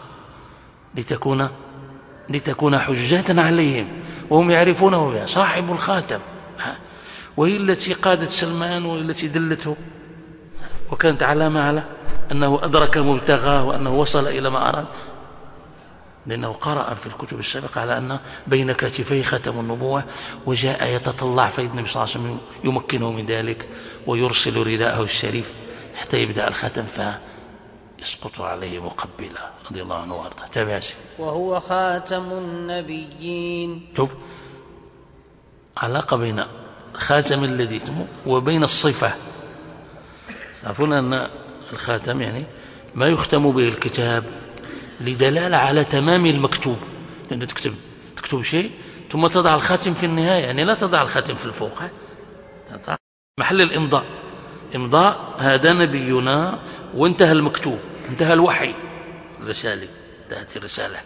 لتكون حجة عليهم وهم يعرفونه بها، صاحب الخاتم، وهي التي قادت سلمان والتي دلته، وكانت علامة على أنه أدرك مبتغاه وأنه وصل إلى ما أراد، لأنه قرأ في الكتب السابقة على أن بين كتفيه ختم النبوة، وجاء يتطلع فإذا النبي صلى الله عليه وسلم يمكنه من ذلك ويرسل رداءه الشريف حتى يبدأ الختم فيسقط عليه مقبلا رضي الله عنه وارضاه. تابعسي. وهو خاتم النبيين. شوف علاقة بين الخاتم الذي وبين الصفة. تعرفون أن الخاتم يعني ما يختم به الكتاب لدلالة على تمام المكتوب، لأن تكتب شيء ثم تضع الخاتم في النهاية، يعني لا تضع الخاتم في الفوق، تضع محل الإمضاء، إمضاء هذا نبينا وانتهى المكتوب، انتهى الوحي، الرسالة انتهت الرسالة،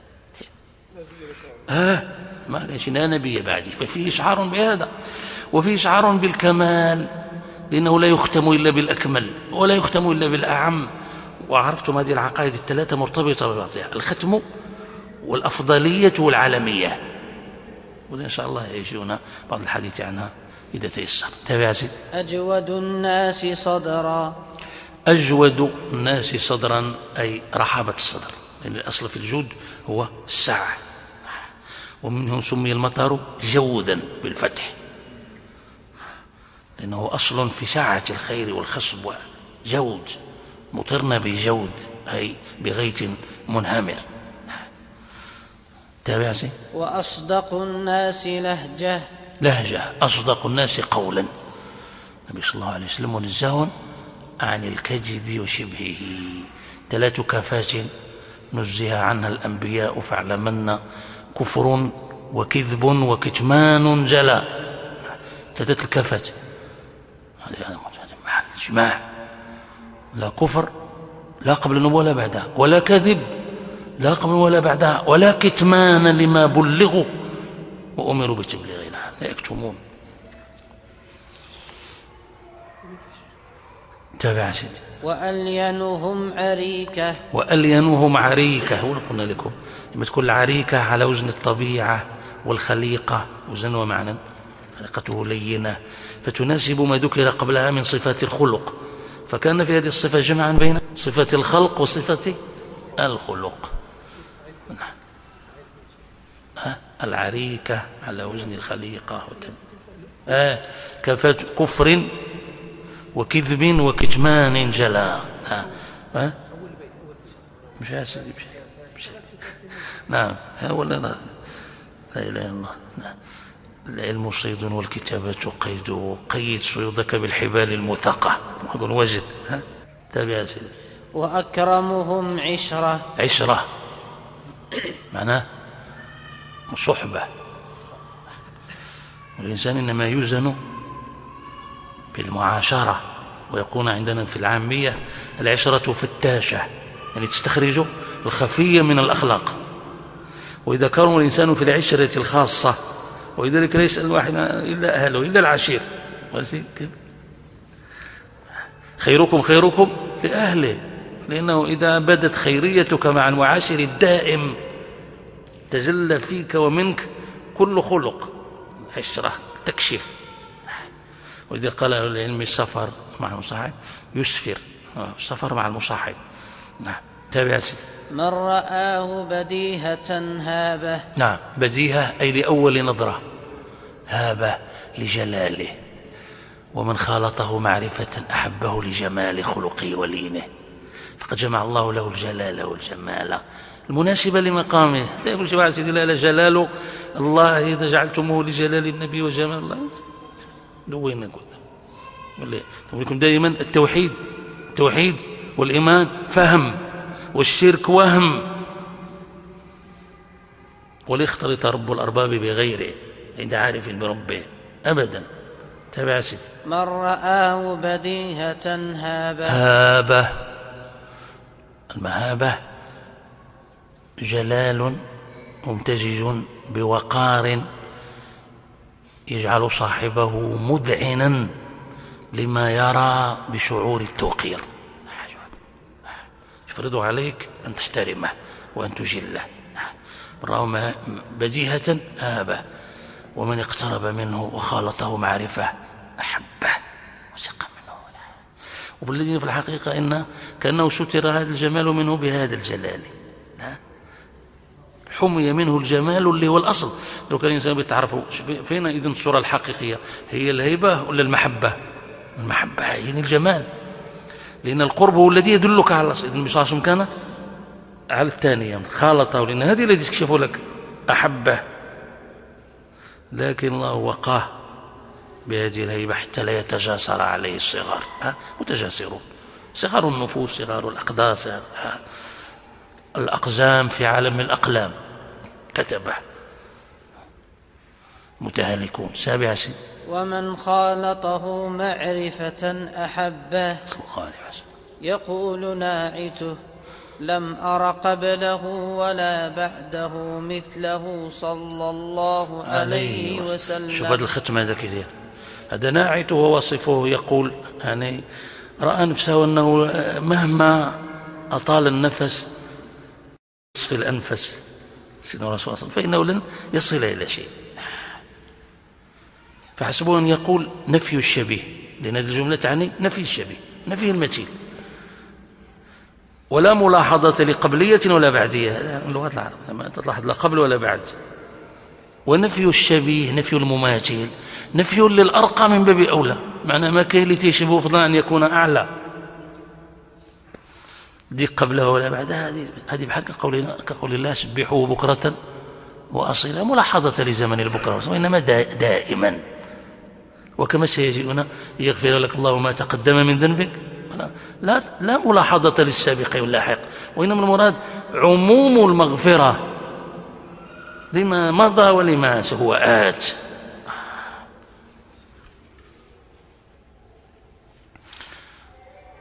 ما ليش لا نبي بعدي. ففيه إشعار بهذا، وفيه إشعار بالكمال، لأنه لا يختم إلا بالأكمل ولا يختم إلا بالأعم. وعرفتم هذه العقائد الثلاثة مرتبطة ببعضها، الختم والأفضلية والعالمية، وإن إن شاء الله يجينا بعض الحديث عنها إذا تيسر. تابع سيد. أجود الناس صدرا. أجود الناس صدرا أي رحابة الصدر، لأن الأصل في الجود هو السعة، ومنه سمي المطر جودا بالفتح، لأنه أصل في سعة الخير والخصب، جود مطرنا بجود أي بغيث منهمر. تابعسي. وأصدق الناس لهجة. أصدق الناس قولا، النبي صلى الله عليه وسلم منزه عن الكذب وشبهه، 3 كافات نزه عنها الأنبياء فاعلمن كفر وكذب وكتمان جلا، 3 الكافات إجماع. لا كفر لا قبل النبوة ولا بعدها، ولا كذب لا قبل ولا بعدها، ولا كتمان لما بلغوا وأمروا بتبليغنا، لا يكتمون. تابع سيدي. وألينهم عريكة. وألينهم عريكة، هو قلنا لكم لما تكون عريكة على وزن الطبيعة والخليقة، وزن ومعنى، خليقته لينة فتناسب ما ذكر قبلها من صفات الخلق، فكان في هذه الصفة جمعا بين صفة الخلق وصفة الخلق. العريكة على وزن الخليقة كفر وكذب وكتمان جلا. مش هاسدي مش. نعم ولا لا إله إلا الله. العلم صيد والكتابة قيد، قيد صيدك بالحبال الموثقة. أقول وجد. تابع سيدي. وأكرمهم عشرة. عشرة معناه صحبة. والإنسان إنما يوزن بالمعاشرة، ويكون عندنا في العامية العشرة فتاشة، يعني تستخرج الخفية من الأخلاق. وإذا كرم الإنسان في العشرة الخاصة، ولذلك لا يسأل واحد إلا أهله إلا العشير، خيركم خيركم لأهله، لأنه إذا بدت خيريتك مع المعاشر الدائم تجلى فيك ومنك كل خلق. عشرة تكشف. وإذا قال العلم السفر مع المصاحب يسفر، السفر مع المصاحب. نعم تابع سيدي. من رآه بديهة هابة. نعم بديهة أي لأول نظرة، هابة لجلاله. ومن خالطه معرفة أحبه لجمال خلقه ولينه، فقد جمع الله له الجلال والجمال المناسبة لمقامه. تقول شباب سيدي لا جلال الله إذا جعلتموه لجلال النبي وجمال الله، وين نقول لكم دائما التوحيد والإيمان فهم، والشرك وهم، ولا يختلط رب الأرباب بغيره عند عارف بربه أبدا. تابع سيدي. من رآه بديهة هابة. هابة المهابة جلال ممتزج بوقار يجعل صاحبه مذعنا لما يرى بشعور التوقير، يفرض عليك أن تحترمه وأن تجله. رغم بديهة هابة، ومن اقترب منه وخالطه معرفة أحبه وثق منه. وفي الحقيقة إن كأنه ستر هذا الجمال منه بهذا الجلال، حمي منه الجمال اللي هو الأصل. لو كان الإنسان بيتعرفه فين إذن الصورة الحقيقية؟ هي الهيبة ولا المحبة؟ المحبة يعني الجمال، لأن القرب هو الذي يدلك على الأصل. إذن بصاصم كان على الثانية خالطه، لأن هذه التي تكشف لك أحبه، لكن الله وقاه بهذه الهيبة حتى لا يتجاسر عليه الصغار. متجاسرون، صغار النفوس، صغار الأقداس، الأقزام في عالم الأقلام كتبه متهالكون. سابع سن. ومن خالطه معرفة أحبه. يقول ناعته لم أر قبله ولا بعده مثله صلى الله عليه وسلم. شوف هذا الختم هذا كثير. هذا ناعته ووصفه يقول يعني رأى نفسه أنه مهما أطال النفس في الأنفس سيدنا رسول الله فإنه لن يصل إلى شيء. فحسبه أن يقول نفي الشبيه، لأن هذه الجملة تعني نفي الشبيه، نفي المثيل، ولا ملاحظة لقبلية ولا بعدية. هذا من لغة العرب ما تلاحظ لا قبل ولا بعد. ونفي الشبيه نفي المماثل، نفي للأرقى من باب أولى، معنى ما كاين اللي تيشبه فضلا أن يكون أعلى. دي قبله ولا بعدها، هذه بحال كقول الله سبحوه بكرة وأصيلا، ملاحظة لزمن البكرة، وإنما دائما. وكما سيجيئنا يغفر لك الله ما تقدم من ذنبك، لا ملاحظة للسابق واللاحق، وإنما المراد عموم المغفرة لما مضى ولما هو آت.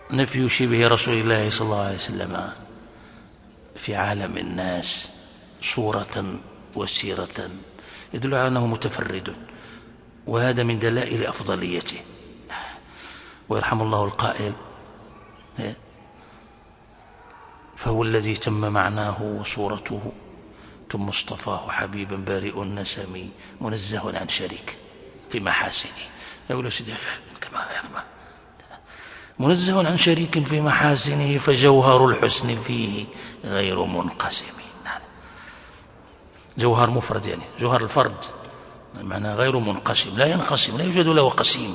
نفي شبه رسول الله صلى الله عليه وسلم في عالم الناس صورة وسيرة يدل على أنه متفرد، وهذا من دلائل أفضليته. ويرحم الله القائل: فهو الذي تم معناه وصورته ثم اصطفاه حبيبا بارئ النسم منزه عن شريك في محاسنه. يقول سيدي كما منزه عن شريك في محاسنه فجوهر الحسن فيه غير منقسم. جوهر مفرد، يعني جوهر الفرد، معنى غير منقسم، لا ينقسم، لا يوجد له قسيم.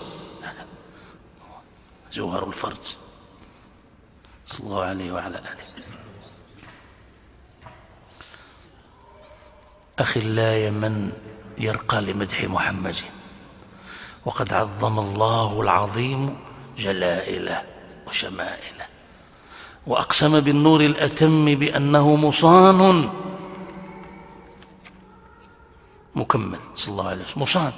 جوهر الفرد صلى الله عليه وعلى آله. أخلاي من يرقى لمدح محمد وقد عظم الله العظيم جلائله وشمائله، وأقسم بالنور الأتم بأنه مصان مكمل صلى الله عليه وسلم. مصان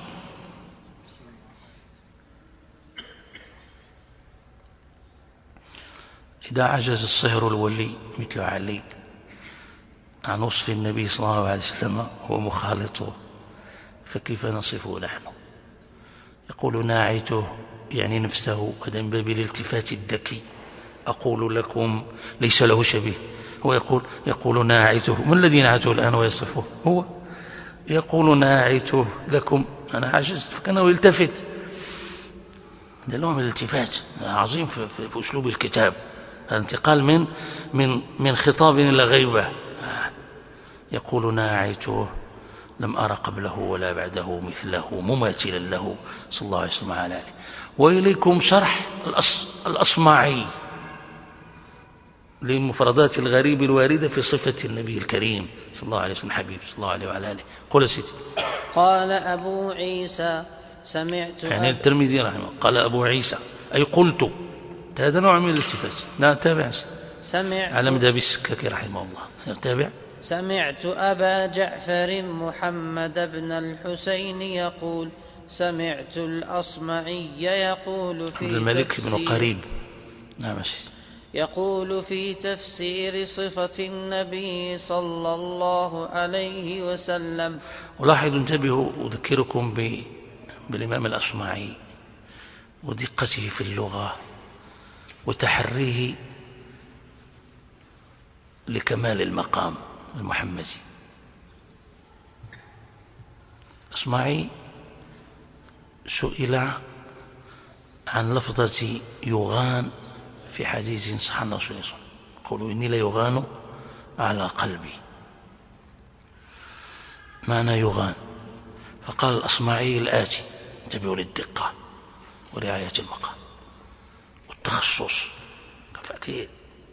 إذا عجز الصهر الولي مثل علي عن وصف النبي صلى الله عليه وسلم ومخالطه فكيف نصفه نحن؟ يقول ناعته يعني نفسه، هذا من باب الالتفات الذكي. أقول لكم ليس له شبيه. هو يقول ناعته. من الذي نعته الآن ويصفه؟ هو يقول ناعته لكم، أنا عجزت، فكانه يلتفت. هذا نوع من الالتفات عظيم في أسلوب الكتاب، الانتقال من خطاب إلى غيبة. يقول ناعته لم أرى قبله ولا بعده مثله مماثلا له صلى الله عليه وسلم على آله. وإليكم شرح الأصمعي للمفردات الغريب الواردة في صفة النبي الكريم صلى الله عليه وسلم حبيب صلى الله عليه وعلى آله. قل سيدي. قال أبو عيسى سمعت يعني الترمذي رحمه قال أبو عيسى أي قلت. هذا نوع من الالتفات. لا تابع على مذهب السكاكي رحمه الله. تابع. سمعت أبا جعفر محمد بن الحسين يقول سمعت الأصمعي يقول في الملك بن قريب. نعم يقول في تفسير صفة النبي صلى الله عليه وسلم. ولاحظوا انتبهوا، أذكركم بالإمام الأصمعي ودقته في اللغة وتحريه لكمال المقام المحمدي. أصمعي سئل عن لفظة يغان في حديث صح عن رسول الله صلى الله عليه وسلم، يقول إني ليغان على قلبي. معنى يغان؟ فقال الأصمعي الآتي، انتبهوا للدقة ورعاية المقام والتخصص فأكيد.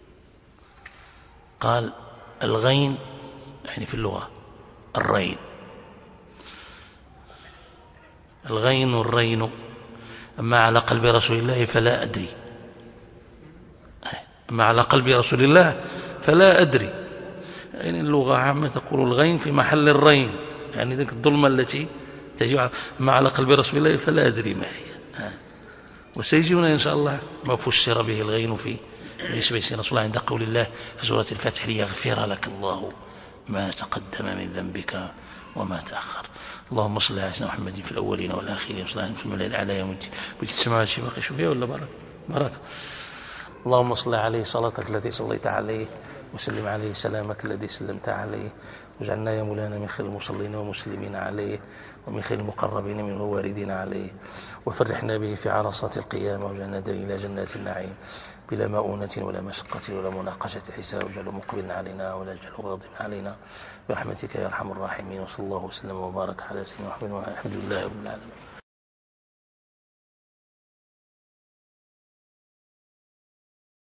قال الغين يعني في اللغة الرين، الغين والرين. أما على قلب رسول الله فلا أدري، أما على قلب رسول الله فلا أدري. يعني اللغة عامة تقول الغين في محل الرين، يعني ذلك الظلمة التي تجي. أما على قلب رسول الله فلا أدري ما هي. وسيجينا إن شاء الله ما فسر به الغين في بالنسبة لرسول الله عند قول الله في سورة الفتح ليغفر لك الله ما تقدم من ذنبك وما تأخر. اللهم صل على سيدنا محمد في الأولين والآخرين وصل على في الملائكة الأعلى يوم الدين. بك تسمع شيء باقي شو فيها ولا بركة. اللهم صل عليه صلاتك التي صليت عليه وسلم عليه سلامك الذي سلمت عليه، واجعلنا يا مولانا من خير المصلين والمسلمين عليه ومن خير المقربين من الواردين عليه، وفرحنا به في عرصات القيامة، واجعلنا إلى جنات النعيم بلا مؤونة ولا مشقة ولا مناقشة حساب، واجعله مقبلا علينا ولا اجعله غاضبا علينا برحمتك يا أرحم الراحمين. وصلى الله وسلم وبارك على سيدنا محمد والحمد لله رب العالمين.